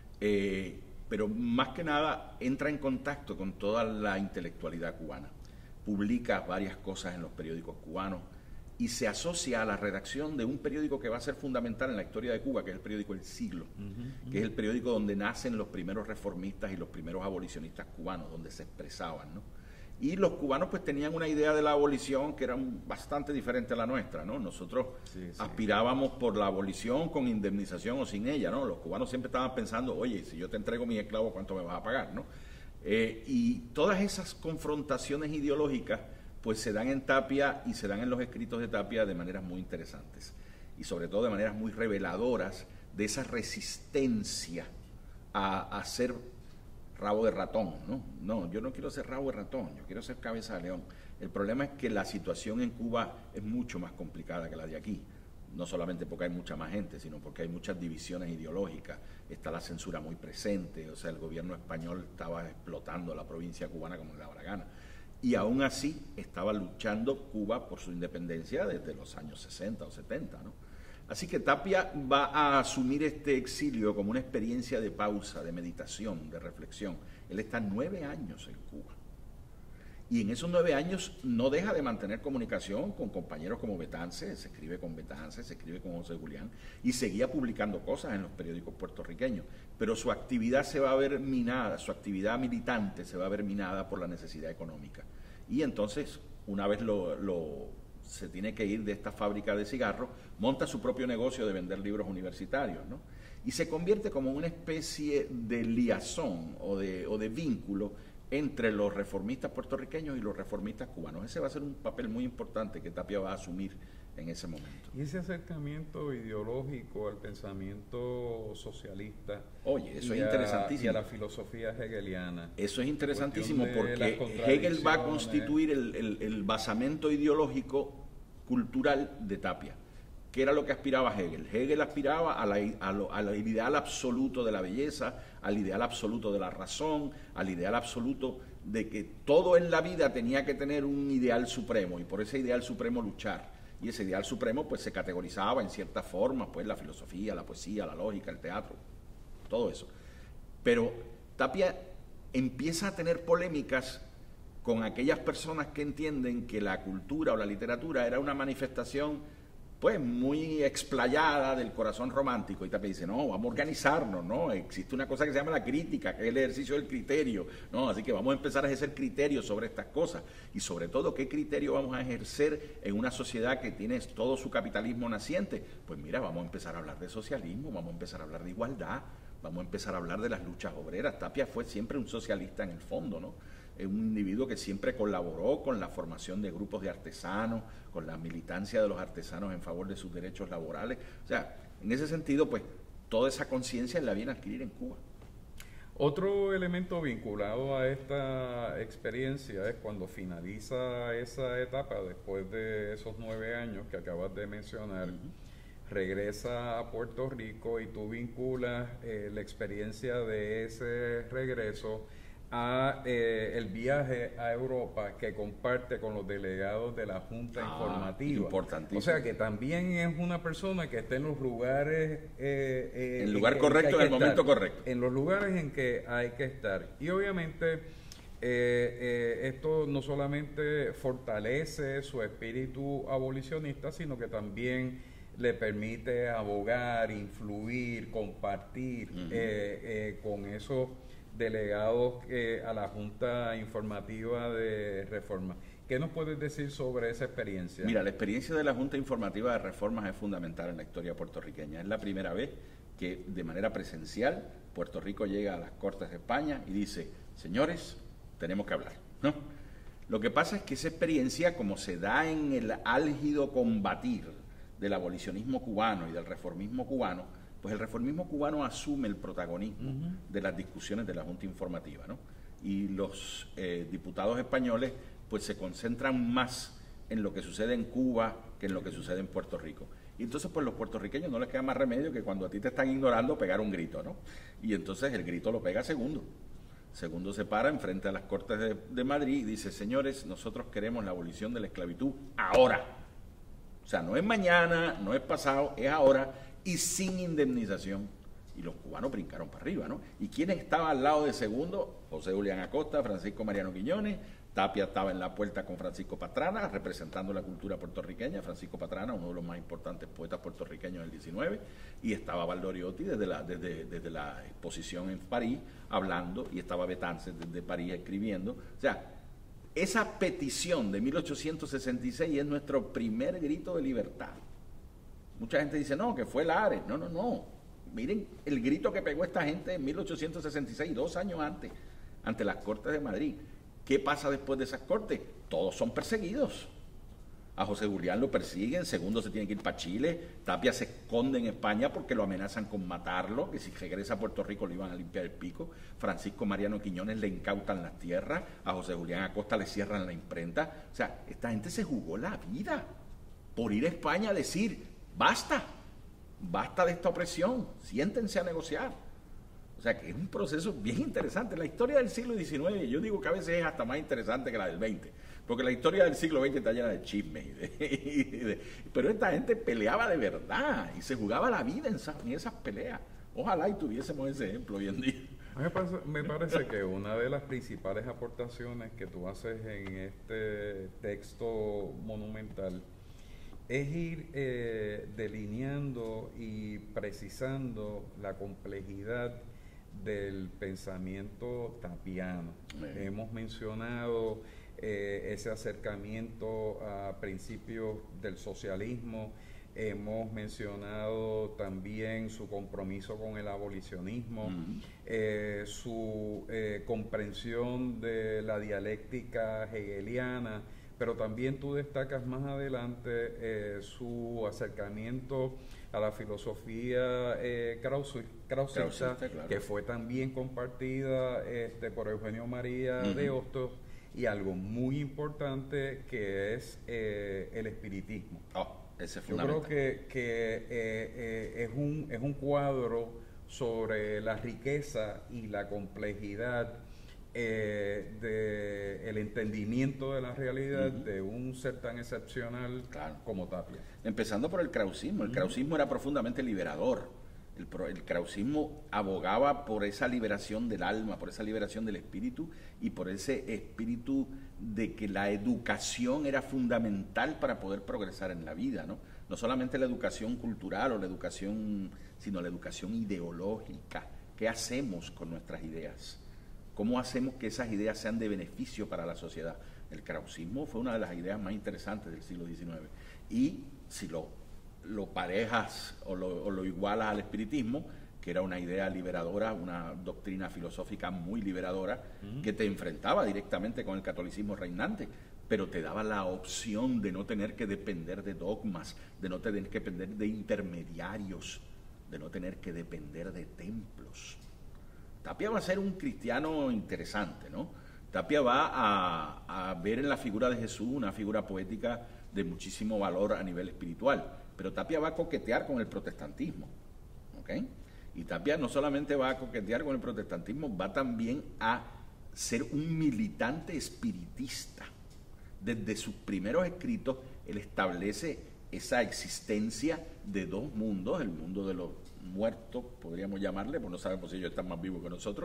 S2: pero más que nada entra en contacto con toda la intelectualidad cubana, publica varias cosas en los periódicos cubanos y se asocia a la redacción de un periódico que va a ser fundamental en la historia de Cuba, que es el periódico El Siglo, que es el periódico donde nacen los primeros reformistas y los primeros abolicionistas cubanos, donde se expresaban, ¿no? Y los cubanos pues tenían una idea de la abolición que era bastante diferente a la nuestra, ¿no? Nosotros aspirábamos por la abolición con indemnización o sin ella, ¿no? Los cubanos siempre estaban pensando, oye, si yo te entrego mis esclavos, ¿cuánto me vas a pagar, no? Y todas esas confrontaciones ideológicas pues se dan en Tapia y se dan en los escritos de Tapia de maneras muy interesantes y sobre todo de maneras muy reveladoras de esa resistencia a ser rabo de ratón, ¿no? No, yo no quiero ser rabo de ratón, yo quiero ser cabeza de león. El problema es que la situación en Cuba es mucho más complicada que la de aquí, no solamente porque hay mucha más gente, sino porque hay muchas divisiones ideológicas, está la censura muy presente, o sea, el gobierno español estaba explotando la provincia cubana como le daba la gana. Y aún así estaba luchando Cuba por su independencia desde los años 60 o 70, ¿no? Así que Tapia va a asumir este exilio como una experiencia de pausa, de meditación, de reflexión. Él está 9 años en Cuba. Y en esos 9 años no deja de mantener comunicación con compañeros como Betance, se escribe con Betance, se escribe con José Julián, y seguía publicando cosas en los periódicos puertorriqueños. Pero su actividad se va a ver minada, su actividad militante se va a ver minada por la necesidad económica. Y entonces, una vez se tiene que ir de esta fábrica de cigarros, monta su propio negocio de vender libros universitarios, ¿no? Y se convierte como una especie de liazón o de vínculo entre los reformistas puertorriqueños y los reformistas cubanos. Ese va a ser un papel muy importante que Tapia va a asumir en ese momento.
S1: Y ese acercamiento ideológico al pensamiento socialista,
S2: oye, eso es interesantísimo,
S1: y a la filosofía hegeliana.
S2: Eso es interesantísimo porque Hegel va a constituir el basamento ideológico cultural de Tapia. ¿Qué era lo que aspiraba Hegel? Hegel aspiraba al ideal absoluto de la belleza, al ideal absoluto de la razón, al ideal absoluto de que todo en la vida tenía que tener un ideal supremo y por ese ideal supremo luchar. Y ese ideal supremo pues se categorizaba en ciertas formas, pues la filosofía, la poesía, la lógica, el teatro, todo eso. Pero Tapia empieza a tener polémicas con aquellas personas que entienden que la cultura o la literatura era una manifestación pues muy explayada del corazón romántico. Y Tapia dice, no, vamos a organizarnos, ¿no? Existe una cosa que se llama la crítica, que es el ejercicio del criterio, ¿no? Así que vamos a empezar a ejercer criterios sobre estas cosas. Y sobre todo, ¿qué criterio vamos a ejercer en una sociedad que tiene todo su capitalismo naciente? Pues mira, vamos a empezar a hablar de socialismo, vamos a empezar a hablar de igualdad, vamos a empezar a hablar de las luchas obreras. Tapia fue siempre un socialista en el fondo, ¿no? Es un individuo que siempre colaboró con la formación de grupos de artesanos, con la militancia de los artesanos en favor de sus derechos laborales. O sea, en ese sentido, pues, toda esa conciencia la viene a adquirir en Cuba.
S1: Otro elemento vinculado a esta experiencia es cuando finaliza esa etapa, después de esos 9 años que acabas de mencionar, regresa a Puerto Rico y tú vinculas la experiencia de ese regreso a el viaje a Europa que comparte con los delegados de la Junta Informativa.
S2: Importantísimo.
S1: O sea que también es una persona que está en los lugares...
S2: en el lugar correcto, en el momento correcto.
S1: En los lugares en que hay que estar. Y obviamente esto no solamente fortalece su espíritu abolicionista, sino que también le permite abogar, influir, compartir con esos delegados a la Junta Informativa de Reforma. ¿Qué nos puedes decir sobre esa experiencia?
S2: Mira, la experiencia de la Junta Informativa de Reformas es fundamental en la historia puertorriqueña. Es la primera vez que de manera presencial Puerto Rico llega a las Cortes de España y dice, señores, tenemos que hablar, ¿no? Lo que pasa es que esa experiencia, como se da en el álgido combatir del abolicionismo cubano y del reformismo cubano, pues el reformismo cubano asume el protagonismo de las discusiones de la Junta Informativa, ¿no? y los diputados españoles pues se concentran más en lo que sucede en Cuba que en lo que sucede en Puerto Rico. Y entonces pues los puertorriqueños no les queda más remedio que cuando a ti te están ignorando pegar un grito, ¿no? Y entonces el grito lo pega Segundo. Segundo se para enfrente a las Cortes de Madrid y dice: señores, nosotros queremos la abolición de la esclavitud ahora. O sea, no es mañana, no es pasado, es ahora y sin indemnización. Y los cubanos brincaron para arriba, ¿no? ¿Y quién estaba al lado de Segundo? José Julián Acosta, Francisco Mariano Quiñones. Tapia estaba en la puerta con Francisco Pastrana, representando la cultura puertorriqueña. Francisco Pastrana, uno de los más importantes poetas puertorriqueños del 19, y estaba Valdoriotti desde la exposición en París hablando, y estaba Betances desde París escribiendo. O sea, esa petición de 1866 es nuestro primer grito de libertad. Mucha gente dice, no, que fue Lares. No. Miren el grito que pegó esta gente en 1866, 2 años antes, ante las Cortes de Madrid. ¿Qué pasa después de esas cortes? Todos son perseguidos. A José Julián lo persiguen, Segundo se tiene que ir para Chile, Tapia se esconde en España porque lo amenazan con matarlo, que si regresa a Puerto Rico le iban a limpiar el pico. Francisco Mariano Quiñones le incautan las tierras, a José Julián Acosta le cierran la imprenta. O sea, esta gente se jugó la vida por ir a España a decir, basta de esta opresión, siéntense a negociar. O sea, que es un proceso bien interesante. La historia del siglo XIX, yo digo que a veces es hasta más interesante que la del XX, porque la historia del siglo XX está llena de chismes. Pero esta gente peleaba de verdad y se jugaba la vida en esas peleas. Ojalá y tuviésemos ese ejemplo hoy en día.
S1: A mí me parece que una de las principales aportaciones que tú haces en este texto monumental es ir delineando y precisando la complejidad del pensamiento tapiano. Hemos mencionado ese acercamiento a principios del socialismo, hemos mencionado también su compromiso con el abolicionismo, su comprensión de la dialéctica hegeliana, pero también tú destacas más adelante su acercamiento a la filosofía krausista, claro, que fue también compartida por Eugenio María de Hostos, y algo muy importante que es el espiritismo.
S2: Ese es
S1: Yo creo que es un cuadro sobre la riqueza y la complejidad del entendimiento de la realidad de un ser tan excepcional, claro, como Tapia.
S2: Empezando por el krausismo. El krausismo era profundamente liberador. El krausismo abogaba por esa liberación del alma, por esa liberación del espíritu y por ese espíritu de que la educación era fundamental para poder progresar en la vida, ¿no? No solamente la educación cultural o la educación, sino la educación ideológica. ¿Qué hacemos con nuestras ideas? ¿Cómo hacemos que esas ideas sean de beneficio para la sociedad? El krausismo fue una de las ideas más interesantes del siglo XIX. Y si lo parejas o lo igualas al espiritismo, que era una idea liberadora, una doctrina filosófica muy liberadora, que te enfrentaba directamente con el catolicismo reinante, pero te daba la opción de no tener que depender de dogmas, de no tener que depender de intermediarios, de no tener que depender de templos. Tapia va a ser un cristiano interesante, ¿no? Tapia va a ver en la figura de Jesús una figura poética de muchísimo valor a nivel espiritual, pero Tapia va a coquetear con el protestantismo, ¿ok? Y Tapia no solamente va a coquetear con el protestantismo, va también a ser un militante espiritista. Desde sus primeros escritos, él establece esa existencia de dos mundos, el mundo de los muertos, podríamos llamarle, pues no sabemos si ellos están más vivos que nosotros,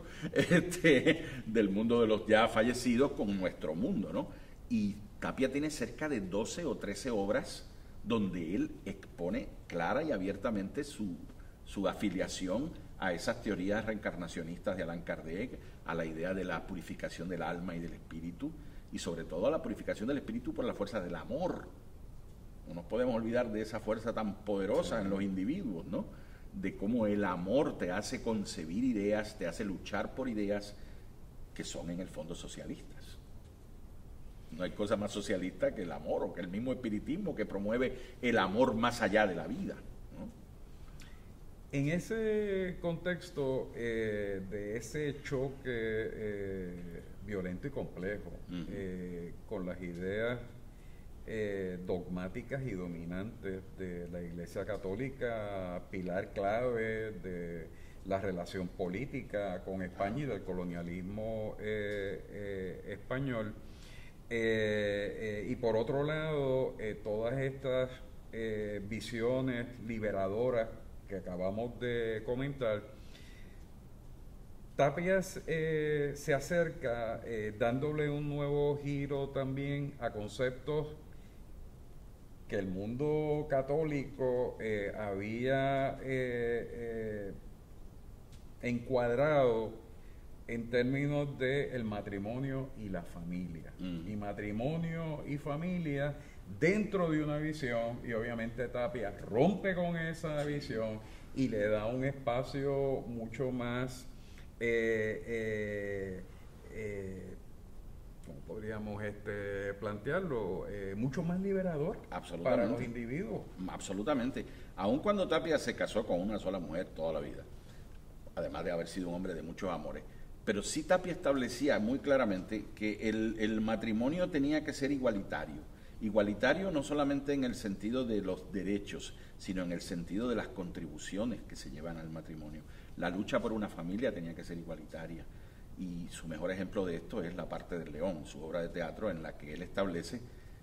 S2: del mundo de los ya fallecidos con nuestro mundo, ¿no? Y Tapia tiene cerca de 12 o 13 obras donde él expone clara y abiertamente su afiliación a esas teorías reencarnacionistas de Allan Kardec, a la idea de la purificación del alma y del espíritu, y sobre todo a la purificación del espíritu por la fuerza del amor. No nos podemos olvidar de esa fuerza tan poderosa en los individuos, ¿no? De cómo el amor te hace concebir ideas, te hace luchar por ideas que son en el fondo socialistas. No hay cosa más socialista que el amor, o que el mismo espiritismo que promueve el amor más allá de la vida, ¿no?
S1: En ese contexto de ese choque violento y complejo con las ideas dogmáticas y dominantes de la Iglesia Católica, pilar clave de la relación política con España y del colonialismo español, y por otro lado todas estas visiones liberadoras que acabamos de comentar. Tapias se acerca dándole un nuevo giro también a conceptos que el mundo católico había encuadrado en términos de el matrimonio y la familia. Y matrimonio y familia dentro de una visión, y obviamente Tapia rompe con esa visión y le da un espacio mucho más, ¿cómo podríamos plantearlo? Mucho más liberador para los individuos.
S2: Absolutamente. Aun cuando Tapia se casó con una sola mujer toda la vida, además de haber sido un hombre de muchos amores, pero sí Tapia establecía muy claramente que el matrimonio tenía que ser igualitario. Igualitario no solamente en el sentido de los derechos, sino en el sentido de las contribuciones que se llevan al matrimonio. La lucha por una familia tenía que ser igualitaria. Y su mejor ejemplo de esto es La parte del león, su obra de teatro en la que él establece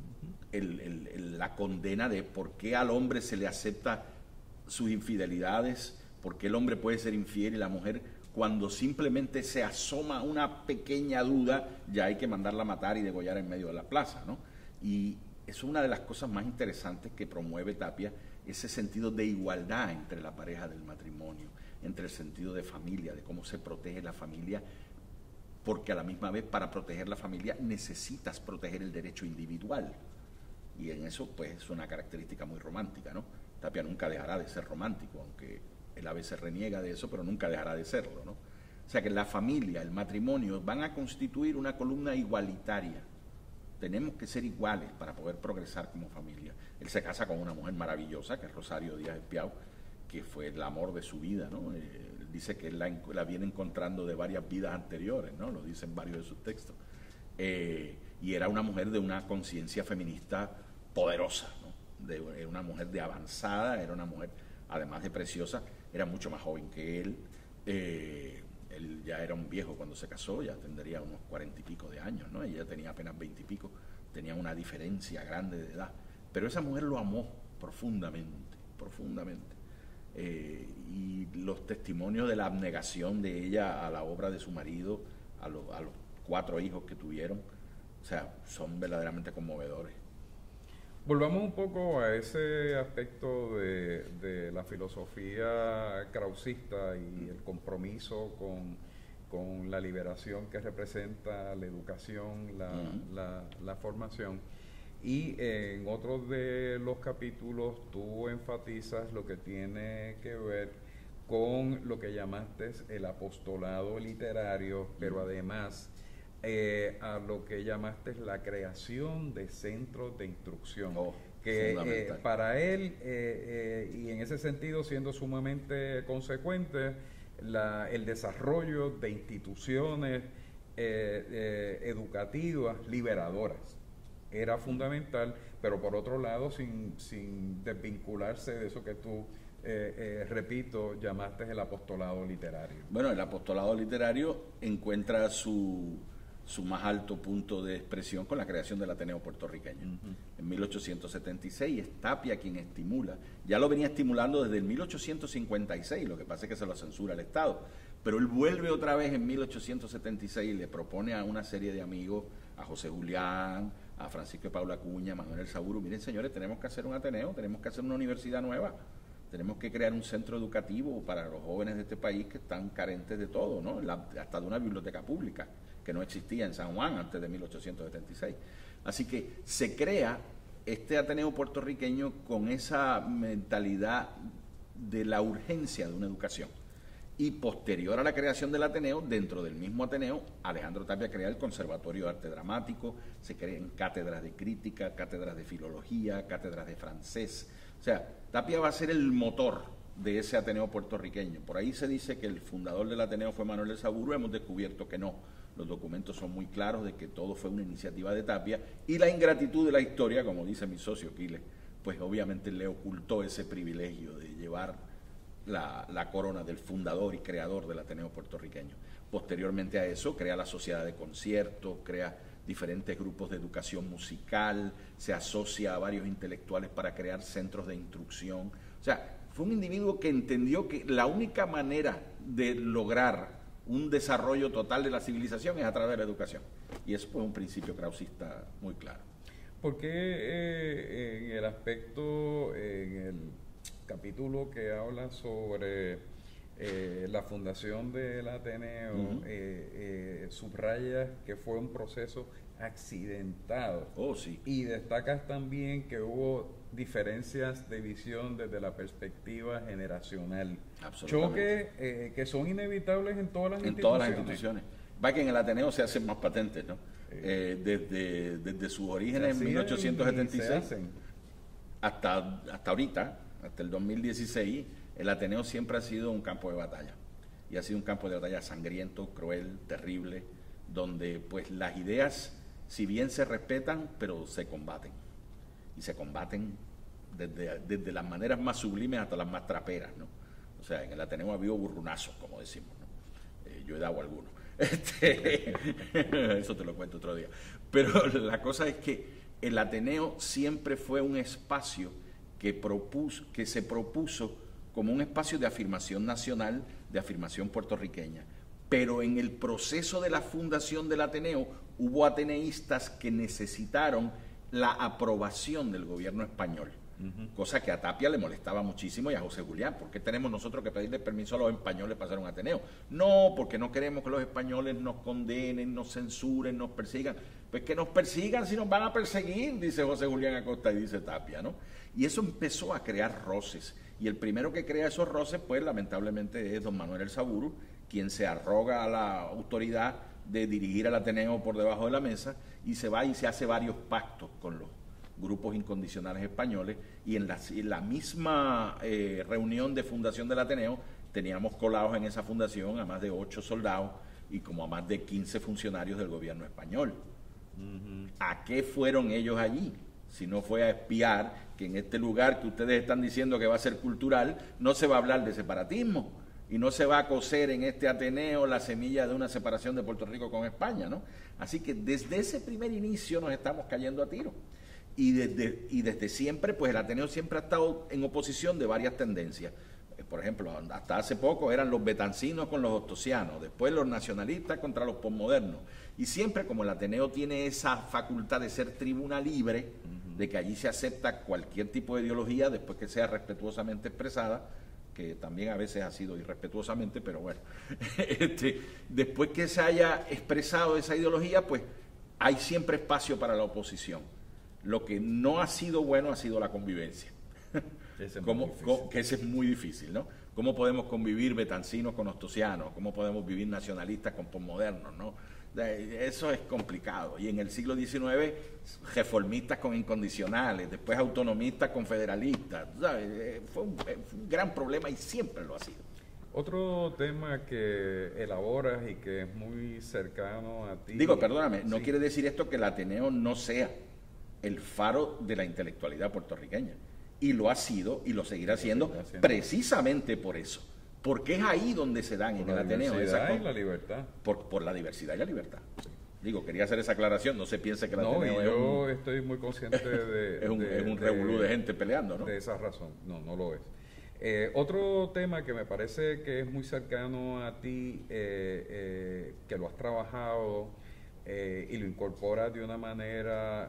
S2: la condena de por qué al hombre se le acepta sus infidelidades, por qué el hombre puede ser infiel y la mujer, cuando simplemente se asoma una pequeña duda, ya hay que mandarla a matar y degollar en medio de la plaza, ¿no? Y es una de las cosas más interesantes que promueve Tapia, ese sentido de igualdad entre la pareja del matrimonio, entre el sentido de familia, de cómo se protege la familia, porque a la misma vez para proteger la familia necesitas proteger el derecho individual. Y en eso pues es una característica muy romántica, ¿no? Tapia nunca dejará de ser romántico, aunque él a veces reniega de eso, pero nunca dejará de serlo, ¿no? O sea que la familia, el matrimonio van a constituir una columna igualitaria. Tenemos que ser iguales para poder progresar como familia. Él se casa con una mujer maravillosa, que es Rosario Díaz Espiau, que fue el amor de su vida, ¿no? Dice que él la viene encontrando de varias vidas anteriores, ¿no? Lo dicen varios de sus textos. Y era una mujer de una conciencia feminista poderosa, ¿no? Era una mujer de avanzada, era una mujer, además de preciosa, era mucho más joven que él. Él ya era un viejo cuando se casó, ya tendría unos 40 y pico de años, ¿no? Ella tenía apenas 20 y pico, tenía una diferencia grande de edad. Pero esa mujer lo amó profundamente, profundamente. Y los testimonios de la abnegación de ella a la obra de su marido, a los 4 hijos que tuvieron, o sea, son verdaderamente conmovedores.
S1: Volvamos un poco a ese aspecto de la filosofía krausista y el compromiso con la liberación que representa la educación, la formación. Y en otros de los capítulos tú enfatizas lo que tiene que ver con lo que llamaste el apostolado literario, pero además a lo que llamaste la creación de centros de instrucción, que para él, y en ese sentido siendo sumamente consecuente, el desarrollo de instituciones educativas liberadoras era fundamental, pero por otro lado sin desvincularse de eso que tú, repito, llamaste el apostolado literario.
S2: Bueno, el apostolado literario encuentra su más alto punto de expresión con la creación del Ateneo puertorriqueño. En 1876 es Tapia quien estimula, ya lo venía estimulando desde el 1856, lo que pasa es que se lo censura el Estado, pero él vuelve otra vez en 1876 y le propone a una serie de amigos, a José Julián, a Francisco de Paula Acuña, a Manuel Saburo: miren señores, tenemos que hacer un Ateneo, tenemos que hacer una universidad nueva, tenemos que crear un centro educativo para los jóvenes de este país que están carentes de todo, ¿no? Hasta de una biblioteca pública que no existía en San Juan antes de 1876. Así que se crea este Ateneo puertorriqueño con esa mentalidad de la urgencia de una educación. Y posterior a la creación del Ateneo, dentro del mismo Ateneo, Alejandro Tapia crea el Conservatorio de Arte Dramático, se crean cátedras de crítica, cátedras de filología, cátedras de francés. O sea, Tapia va a ser el motor de ese Ateneo puertorriqueño. Por ahí se dice que el fundador del Ateneo fue Manuel de Saburo, hemos descubierto que no. Los documentos son muy claros de que todo fue una iniciativa de Tapia, y la ingratitud de la historia, como dice mi socio Quiles, pues obviamente le ocultó ese privilegio de llevar la corona del fundador y creador del Ateneo puertorriqueño. Posteriormente a eso crea la Sociedad de Conciertos, crea diferentes grupos de educación musical, se asocia a varios intelectuales para crear centros de instrucción. O sea, fue un individuo que entendió que la única manera de lograr un desarrollo total de la civilización es a través de la educación. Y eso fue un principio krausista muy claro.
S1: ¿Por qué en el aspecto, en el capítulo que habla sobre la fundación del Ateneo, subrayas que fue un proceso accidentado?
S2: Oh, sí.
S1: Y destacas también que hubo diferencias de visión desde la perspectiva generacional. Choques que son inevitables en todas las instituciones.
S2: En todas las instituciones. Va que en el Ateneo se hacen más patentes, ¿no? Desde sus orígenes en 1876 hasta ahorita, hasta el 2016, el Ateneo siempre ha sido un campo de batalla. Y ha sido un campo de batalla sangriento, cruel, terrible, donde pues las ideas, si bien se respetan, pero se combaten. Y se combaten desde las maneras más sublimes hasta las más traperas, ¿no? O sea, en el Ateneo ha habido burrunazos, como decimos, ¿no? Yo he dado algunos. Eso te lo cuento otro día. Pero la cosa es que el Ateneo siempre fue un espacio que se propuso como un espacio de afirmación nacional, de afirmación puertorriqueña. Pero en el proceso de la fundación del Ateneo hubo ateneístas que necesitaron la aprobación del gobierno español. Cosa que a Tapia le molestaba muchísimo y a José Julián. ¿Por qué tenemos nosotros que pedirle permiso a los españoles para hacer un Ateneo? No, porque no queremos que los españoles nos condenen, nos censuren, nos persigan. Pues que nos persigan si nos van a perseguir, dice José Julián Acosta y dice Tapia, ¿no? Y eso empezó a crear roces. Y el primero que crea esos roces, pues lamentablemente es don Manuel El Saburo, quien se arroga a la autoridad de dirigir al Ateneo por debajo de la mesa y se va y se hace varios pactos con los grupos incondicionales españoles, y en la misma reunión de fundación del Ateneo teníamos colados en esa fundación a más de 8 soldados y como a más de 15 funcionarios del gobierno español. ¿A qué fueron ellos allí? Si no fue a espiar que en este lugar que ustedes están diciendo que va a ser cultural, no se va a hablar de separatismo y no se va a cocer en este Ateneo la semilla de una separación de Puerto Rico con España, ¿no? Así que desde ese primer inicio nos estamos cayendo a tiro. Y desde siempre, pues el Ateneo siempre ha estado en oposición de varias tendencias. Por ejemplo, hasta hace poco eran los betancinos con los ostosianos, después los nacionalistas contra los posmodernos. Y siempre, como el Ateneo tiene esa facultad de ser tribuna libre, de que allí se acepta cualquier tipo de ideología después que sea respetuosamente expresada, que también a veces ha sido irrespetuosamente, pero bueno, después que se haya expresado esa ideología, pues hay siempre espacio para la oposición. Lo que no ha sido bueno ha sido la convivencia. Que ese es muy difícil, ¿no? ¿Cómo podemos convivir betancinos con ostosianos? ¿Cómo podemos vivir nacionalistas con posmodernos, no? Eso es complicado. Y en el siglo XIX, reformistas con incondicionales, después autonomistas con federalistas. Fue un gran problema y siempre lo ha sido.
S1: Otro tema que elaboras y que es muy cercano a ti...
S2: Digo, perdóname, no quiere decir esto que el Ateneo no sea el faro de la intelectualidad puertorriqueña. Y lo ha sido y lo seguirá siendo precisamente por eso. Porque es ahí donde se dan en el Ateneo.
S1: Por la diversidad y la libertad.
S2: Por la diversidad y la libertad. Digo, quería hacer esa aclaración, no se piense que el Ateneo
S1: yo estoy muy consciente de...
S2: es un revolú de gente peleando, ¿no?
S1: De esa razón, no lo es. Otro tema que me parece que es muy cercano a ti, que lo has trabajado y lo incorporas de una manera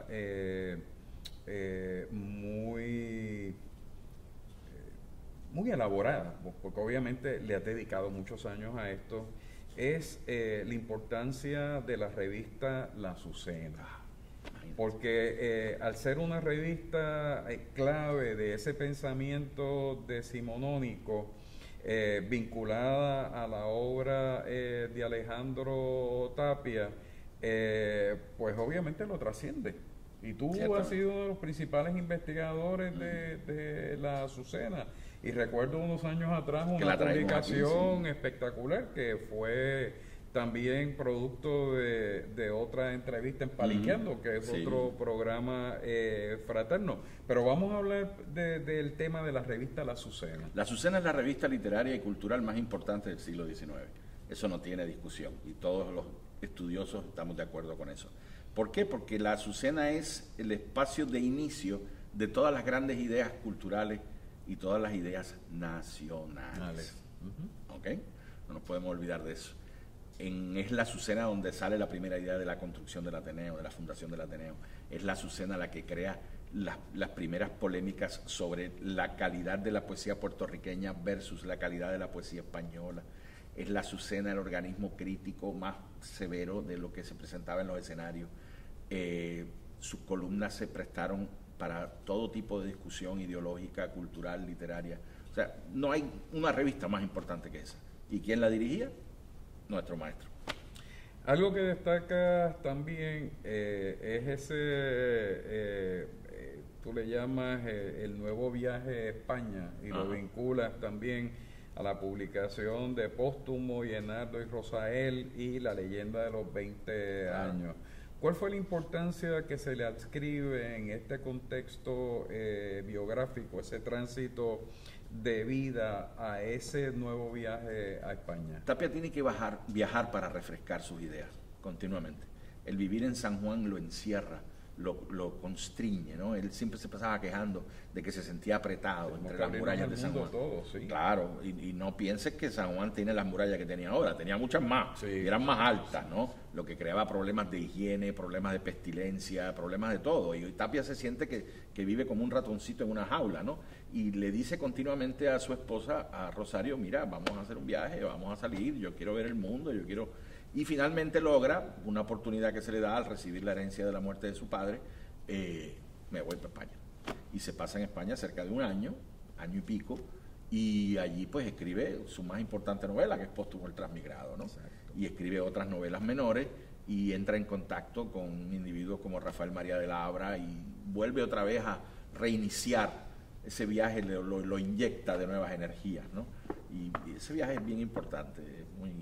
S1: muy elaborada, porque obviamente le has dedicado muchos años a esto, es la importancia de la revista La Azucena. Porque al ser una revista clave de ese pensamiento decimonónico, vinculada a la obra de Alejandro Tapia, pues obviamente lo trasciende Y tú has sido uno de los principales investigadores de la Azucena. Y recuerdo unos años atrás una publicación espectacular que fue también producto de otra entrevista en Paliqueando, que es otro programa fraterno. Pero vamos a hablar del tema de la revista La Azucena.
S2: La Azucena es la revista literaria y cultural más importante del siglo XIX. Eso no tiene discusión y todos los estudiosos estamos de acuerdo con eso. ¿Por qué? Porque la Azucena es el espacio de inicio de todas las grandes ideas culturales y todas las ideas nacionales. ¿Ok? No nos podemos olvidar de eso. Es la Azucena donde sale la primera idea de la construcción del Ateneo, de la fundación del Ateneo. Es la Azucena la que crea las primeras polémicas sobre la calidad de la poesía puertorriqueña versus la calidad de la poesía española. Es la Azucena el organismo crítico más severo de lo que se presentaba en los escenarios. Sus columnas se prestaron para todo tipo de discusión ideológica, cultural, literaria. O sea, no hay una revista más importante que esa. ¿Y quién la dirigía? Nuestro maestro.
S1: Algo que destaca también es ese, tú le llamas el nuevo viaje a España y lo vinculas también a la publicación de Póstumo, Llenardo y Rosael y La leyenda de los 20 años. ¿Cuál fue la importancia que se le adscribe en este contexto biográfico, ese tránsito de vida a ese nuevo viaje a España?
S2: Tapia tiene que viajar para refrescar sus ideas continuamente. El vivir en San Juan lo encierra, lo constriñe, ¿no? Él siempre se pasaba quejando de que se sentía apretado entre las murallas de San Juan.
S1: Todo, sí.
S2: Claro, y no pienses que San Juan tiene las murallas que tenía ahora, tenía muchas más, y eran más altas, ¿no? Lo que creaba problemas de higiene, problemas de pestilencia, problemas de todo. Y Tapia se siente que vive como un ratoncito en una jaula, ¿no? Y le dice continuamente a su esposa, a Rosario, mira, vamos a hacer un viaje, vamos a salir, yo quiero ver el mundo, yo quiero... Y finalmente logra una oportunidad que se le da al recibir la herencia de la muerte de su padre, me voy para España. Y se pasa en España cerca de un año y pico, y allí pues escribe su más importante novela, que es Póstumo el Transmigrado, ¿no? Exacto. Y escribe otras novelas menores y entra en contacto con un individuo como Rafael María de la Abra y vuelve otra vez a reiniciar ese viaje, lo inyecta de nuevas energías, ¿no? Y ese viaje es bien importante, es muy...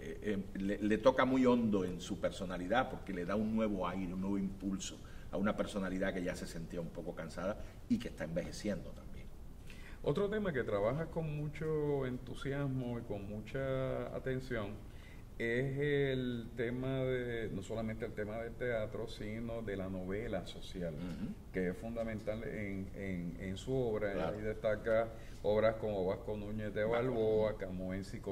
S2: le toca muy hondo en su personalidad porque le da un nuevo aire, un nuevo impulso a una personalidad que ya se sentía un poco cansada y que está envejeciendo también.
S1: Otro tema que trabajas con mucho entusiasmo y con mucha atención es el tema de, no solamente el tema del teatro, sino de la novela social, que es fundamental en su obra. Claro. Ahí destaca obras como Vasco Núñez de Balboa, Camoens y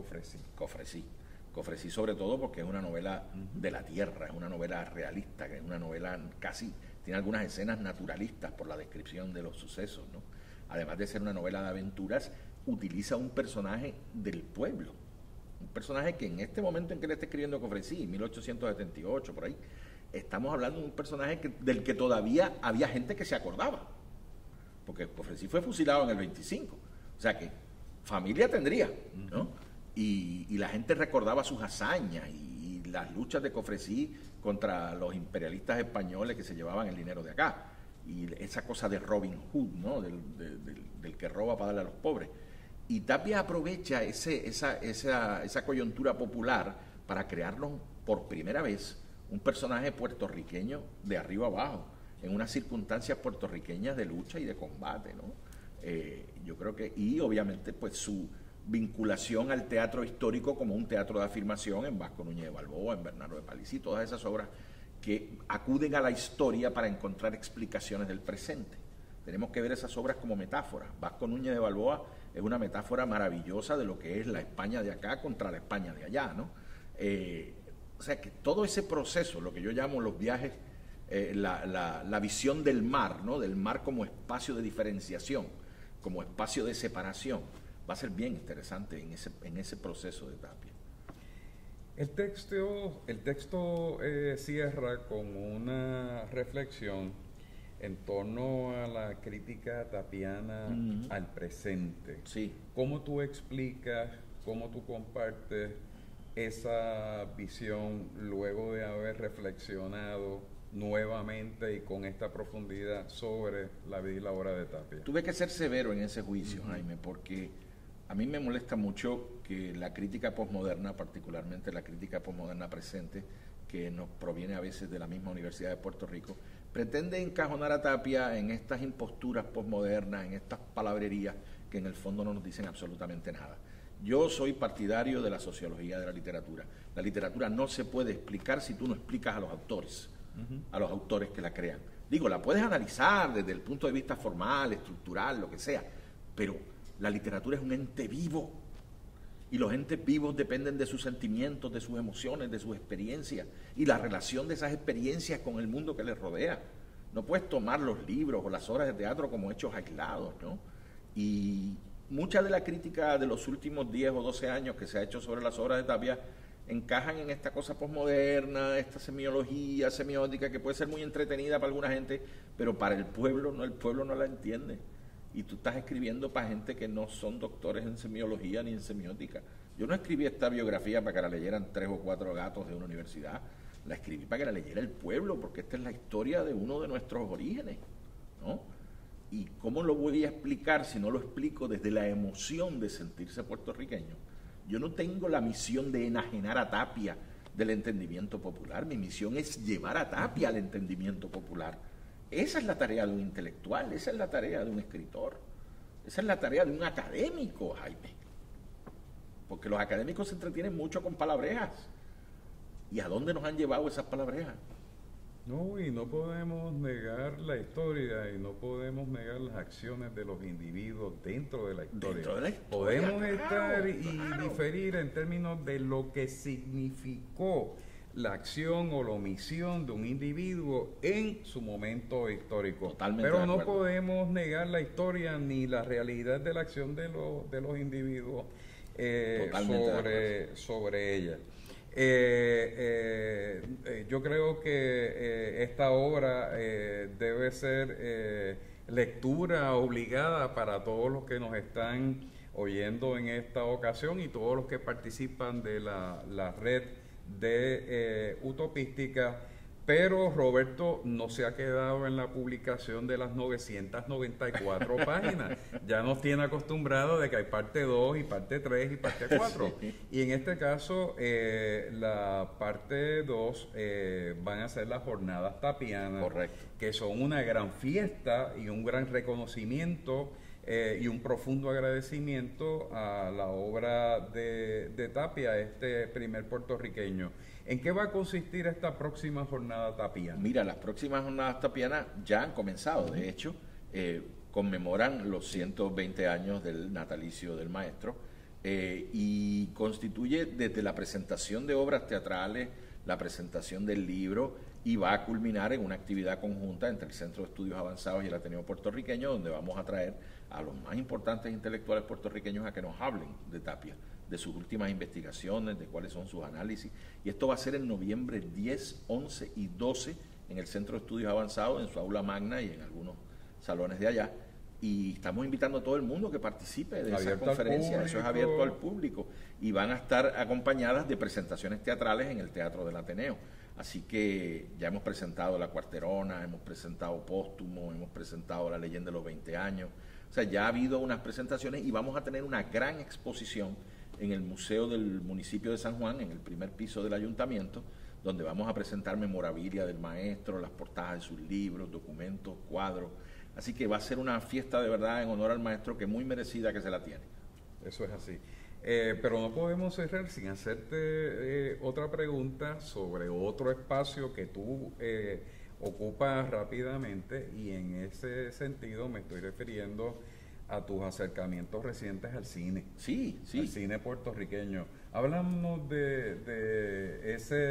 S2: Cofresí sobre todo porque es una novela de la tierra, es una novela realista, que es una novela casi, tiene algunas escenas naturalistas por la descripción de los sucesos, ¿no? Además de ser una novela de aventuras, utiliza un personaje del pueblo, un personaje que en este momento en que le está escribiendo Cofresí, 1878, por ahí, estamos hablando de un personaje del que todavía había gente que se acordaba, porque Cofresí fue fusilado en el 25, o sea que familia tendría, ¿no? Y la gente recordaba sus hazañas y las luchas de Cofresí contra los imperialistas españoles que se llevaban el dinero de acá. Y esa cosa de Robin Hood, ¿no? Del que roba para darle a los pobres. Y Tapia aprovecha esa coyuntura popular para crearnos por primera vez un personaje puertorriqueño de arriba abajo, en unas circunstancias puertorriqueñas de lucha y de combate, ¿no? Yo creo que, y obviamente pues su vinculación al teatro histórico como un teatro de afirmación en Vasco Núñez de Balboa, en Bernardo de Palissy, todas esas obras que acuden a la historia para encontrar explicaciones del presente. Tenemos que ver esas obras como metáforas. Vasco Núñez de Balboa es una metáfora maravillosa de lo que es la España de acá contra la España de allá, ¿no? O sea que todo ese proceso, lo que yo llamo los viajes, la visión del mar, ¿no? Del mar como espacio de diferenciación, como espacio de separación, va a ser bien interesante en ese proceso de Tapia.
S1: El texto cierra con una reflexión en torno a la crítica tapiana al presente.
S2: Sí.
S1: ¿Cómo tú explicas, cómo tú compartes esa visión luego de haber reflexionado nuevamente y con esta profundidad sobre la vida y la obra de Tapia.
S2: Tuve que ser severo en ese juicio, Jaime, porque a mí me molesta mucho que la crítica posmoderna, particularmente la crítica posmoderna presente, que nos proviene a veces de la misma Universidad de Puerto Rico, pretende encajonar a Tapia en estas imposturas posmodernas, en estas palabrerías que en el fondo no nos dicen absolutamente nada. Yo soy partidario de la sociología de la literatura. La literatura no se puede explicar si tú no explicas a los autores que la crean. Digo, la puedes analizar desde el punto de vista formal, estructural, lo que sea, pero la literatura es un ente vivo y los entes vivos dependen de sus sentimientos, de sus emociones, de sus experiencias y la relación de esas experiencias con el mundo que les rodea. No puedes tomar los libros o las obras de teatro como hechos aislados, ¿no? Y mucha de la crítica de los últimos 10 o 12 años que se ha hecho sobre las obras de Tapia encajan en esta cosa posmoderna, esta semiología, semiótica, que puede ser muy entretenida para alguna gente, pero para el pueblo no la entiende. Y tú estás escribiendo para gente que no son doctores en semiología ni en semiótica. Yo no escribí esta biografía para que la leyeran 3 o 4 gatos de una universidad, la escribí para que la leyera el pueblo, porque esta es la historia de uno de nuestros orígenes, ¿no? ¿Y cómo lo voy a explicar si no lo explico desde la emoción de sentirse puertorriqueño? Yo no tengo la misión de enajenar a Tapia del entendimiento popular, mi misión es llevar a Tapia al entendimiento popular. Esa es la tarea de un intelectual, esa es la tarea de un escritor, esa es la tarea de un académico, Jaime. Porque los académicos se entretienen mucho con palabrejas. ¿Y a dónde nos han llevado esas palabrejas?
S1: No, y no podemos negar la historia y no podemos negar las acciones de los individuos dentro de la historia. Podemos estar y diferir en términos de lo que significó la acción o la omisión de un individuo en su momento histórico.
S2: Totalmente.
S1: Pero no podemos negar la historia ni la realidad de la acción de los individuos sobre ella. Yo creo que esta obra debe ser lectura obligada para todos los que nos están oyendo en esta ocasión y todos los que participan de la red de Utopística. Pero Roberto no se ha quedado en la publicación de las 994 páginas. Ya nos tiene acostumbrado de que hay parte 2 y parte 3 y parte 4. Sí. Y en este caso, la parte 2 van a ser las jornadas tapianas.
S2: Correcto.
S1: Que son una gran fiesta y un gran reconocimiento y un profundo agradecimiento a la obra de Tapia, este primer puertorriqueño. ¿En qué va a consistir esta próxima jornada tapiana?
S2: Mira, las próximas jornadas tapianas ya han comenzado, de hecho, conmemoran los 120 años del natalicio del maestro y constituye desde la presentación de obras teatrales, la presentación del libro y va a culminar en una actividad conjunta entre el Centro de Estudios Avanzados y el Ateneo Puertorriqueño, donde vamos a traer a los más importantes intelectuales puertorriqueños a que nos hablen de Tapia, de sus últimas investigaciones, de cuáles son sus análisis. Y esto va a ser en noviembre 10, 11 y 12 en el Centro de Estudios Avanzados, en su aula magna y en algunos salones de allá. Y estamos invitando a todo el mundo que participe de esa conferencia. Eso es abierto al público. Y van a estar acompañadas de presentaciones teatrales en el Teatro del Ateneo. Así que ya hemos presentado La Cuarterona, hemos presentado Póstumo, hemos presentado La Leyenda de los 20 años. O sea, ya ha habido unas presentaciones y vamos a tener una gran exposición en el Museo del Municipio de San Juan, en el primer piso del Ayuntamiento, donde vamos a presentar memorabilia del maestro, las portadas de sus libros, documentos, cuadros. Así que va a ser una fiesta de verdad en honor al maestro que muy merecida que se la tiene.
S1: Eso es así. Pero no podemos cerrar sin hacerte otra pregunta sobre otro espacio que tú ocupas rápidamente y en ese sentido me estoy refiriendo a tus acercamientos recientes al cine.
S2: Sí, sí.
S1: Al cine puertorriqueño. Háblanos de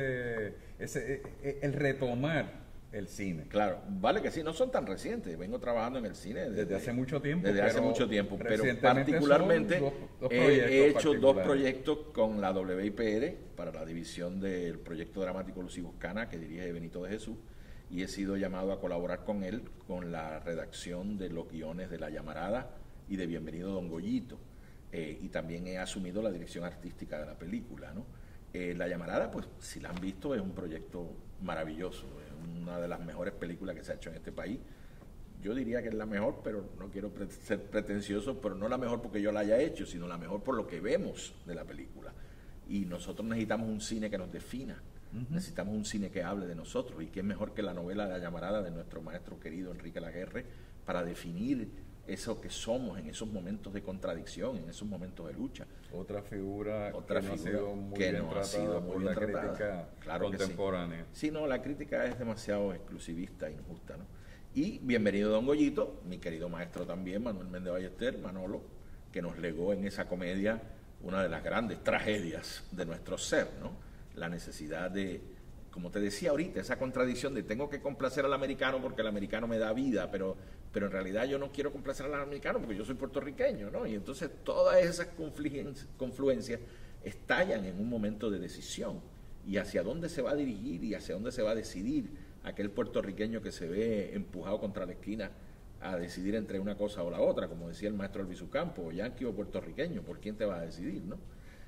S1: el retomar el cine.
S2: Claro, vale que sí, no son tan recientes. Vengo trabajando en el cine
S1: desde hace mucho tiempo.
S2: Desde hace mucho tiempo, pero particularmente he hecho dos proyectos con la WIPR para la división del proyecto dramático Luz y Buscana que dirige Benito de Jesús y he sido llamado a colaborar con él con la redacción de los guiones de La Llamarada y de Bienvenido Don Goyito y también he asumido la dirección artística de la película, ¿no? La Llamarada, pues si la han visto, es un proyecto maravilloso, es una de las mejores películas que se ha hecho en este país. Yo diría que es la mejor, pero no quiero ser pretencioso, pero no la mejor porque yo la haya hecho, sino la mejor por lo que vemos de la película. Y nosotros necesitamos un cine que nos defina, necesitamos un cine que hable de nosotros, y qué mejor que la novela La Llamarada de nuestro maestro querido Enrique Laguerre para definir eso que somos en esos momentos de contradicción, en esos momentos de lucha.
S1: Otra figura que no ha sido muy bien tratada por la crítica contemporánea.
S2: Sí, no, la crítica es demasiado exclusivista e injusta, ¿no? Y bienvenido Don Goyito, mi querido maestro también, Manuel Méndez Ballester, Manolo, que nos legó en esa comedia una de las grandes tragedias de nuestro ser, ¿no? La necesidad de, como te decía ahorita, esa contradicción de tengo que complacer al americano porque el americano me da vida, pero en realidad yo no quiero complacer al americano porque yo soy puertorriqueño, ¿no? Y entonces todas esas confluencias estallan en un momento de decisión, y hacia dónde se va a dirigir y hacia dónde se va a decidir aquel puertorriqueño que se ve empujado contra la esquina a decidir entre una cosa o la otra, como decía el maestro Albizu Campos, yanqui o puertorriqueño, ¿por quién te vas a decidir, no?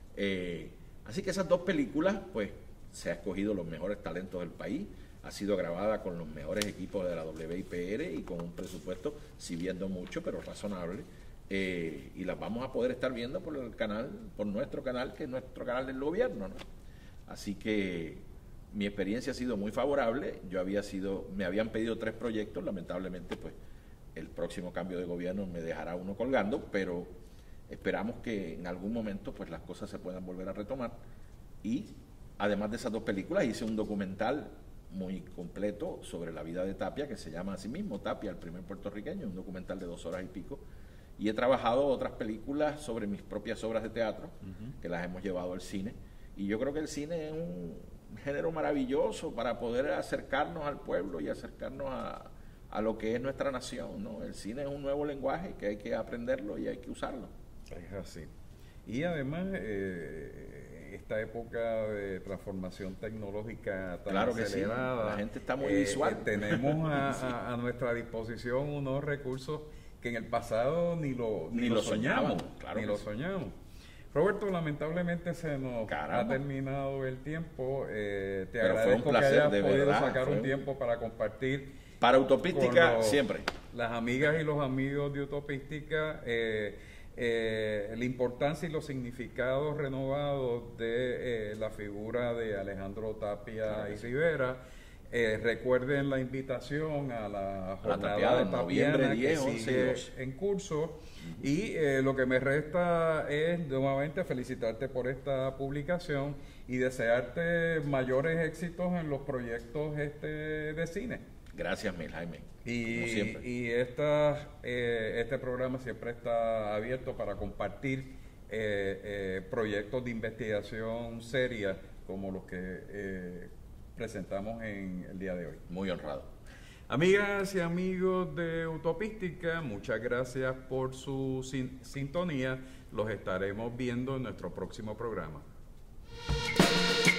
S2: Así que esas dos películas, pues, se ha escogido los mejores talentos del país, ha sido grabada con los mejores equipos de la WIPR y con un presupuesto, si bien no mucho, pero razonable, y las vamos a poder estar viendo por el canal, por nuestro canal, que es nuestro canal del gobierno, ¿no? Así que mi experiencia ha sido muy favorable. Me habían pedido 3 proyectos, lamentablemente pues el próximo cambio de gobierno me dejará uno colgando, pero esperamos que en algún momento pues las cosas se puedan volver a retomar. Y además de esas 2 películas, hice un documental muy completo sobre la vida de Tapia, que se llama así mismo Tapia, el primer puertorriqueño, un documental de 2 horas y pico. Y he trabajado otras películas sobre mis propias obras de teatro, que las hemos llevado al cine. Y yo creo que el cine es un género maravilloso para poder acercarnos al pueblo y acercarnos a lo que es nuestra nación, ¿no? El cine es un nuevo lenguaje que hay que aprenderlo y hay que usarlo.
S1: Es así. Y además, esta época de transformación tecnológica tan acelerada,
S2: sí. La gente está muy visual.
S1: Tenemos a nuestra disposición unos recursos que en el pasado ni lo soñamos.
S2: Claro,
S1: ni lo soñamos. Roberto, lamentablemente se nos ha terminado el tiempo. Te agradezco que hayas podido sacar un tiempo para compartir.
S2: Para Utopística siempre.
S1: Las amigas y los amigos de Utopística, la importancia y los significados renovados de la figura de Alejandro Tapia y Rivera. Recuerden la invitación a la jornada de Tapiana que sigue en curso. Y lo que me resta es nuevamente felicitarte por esta publicación y desearte mayores éxitos en los proyectos de cine.
S2: Gracias mil, Jaime.
S1: Como siempre. Y este programa siempre está abierto para compartir proyectos de investigación seria como los que presentamos en el día de hoy.
S2: Muy honrado.
S1: Amigas y amigos de Utopística, muchas gracias por su sintonía. Los estaremos viendo en nuestro próximo programa.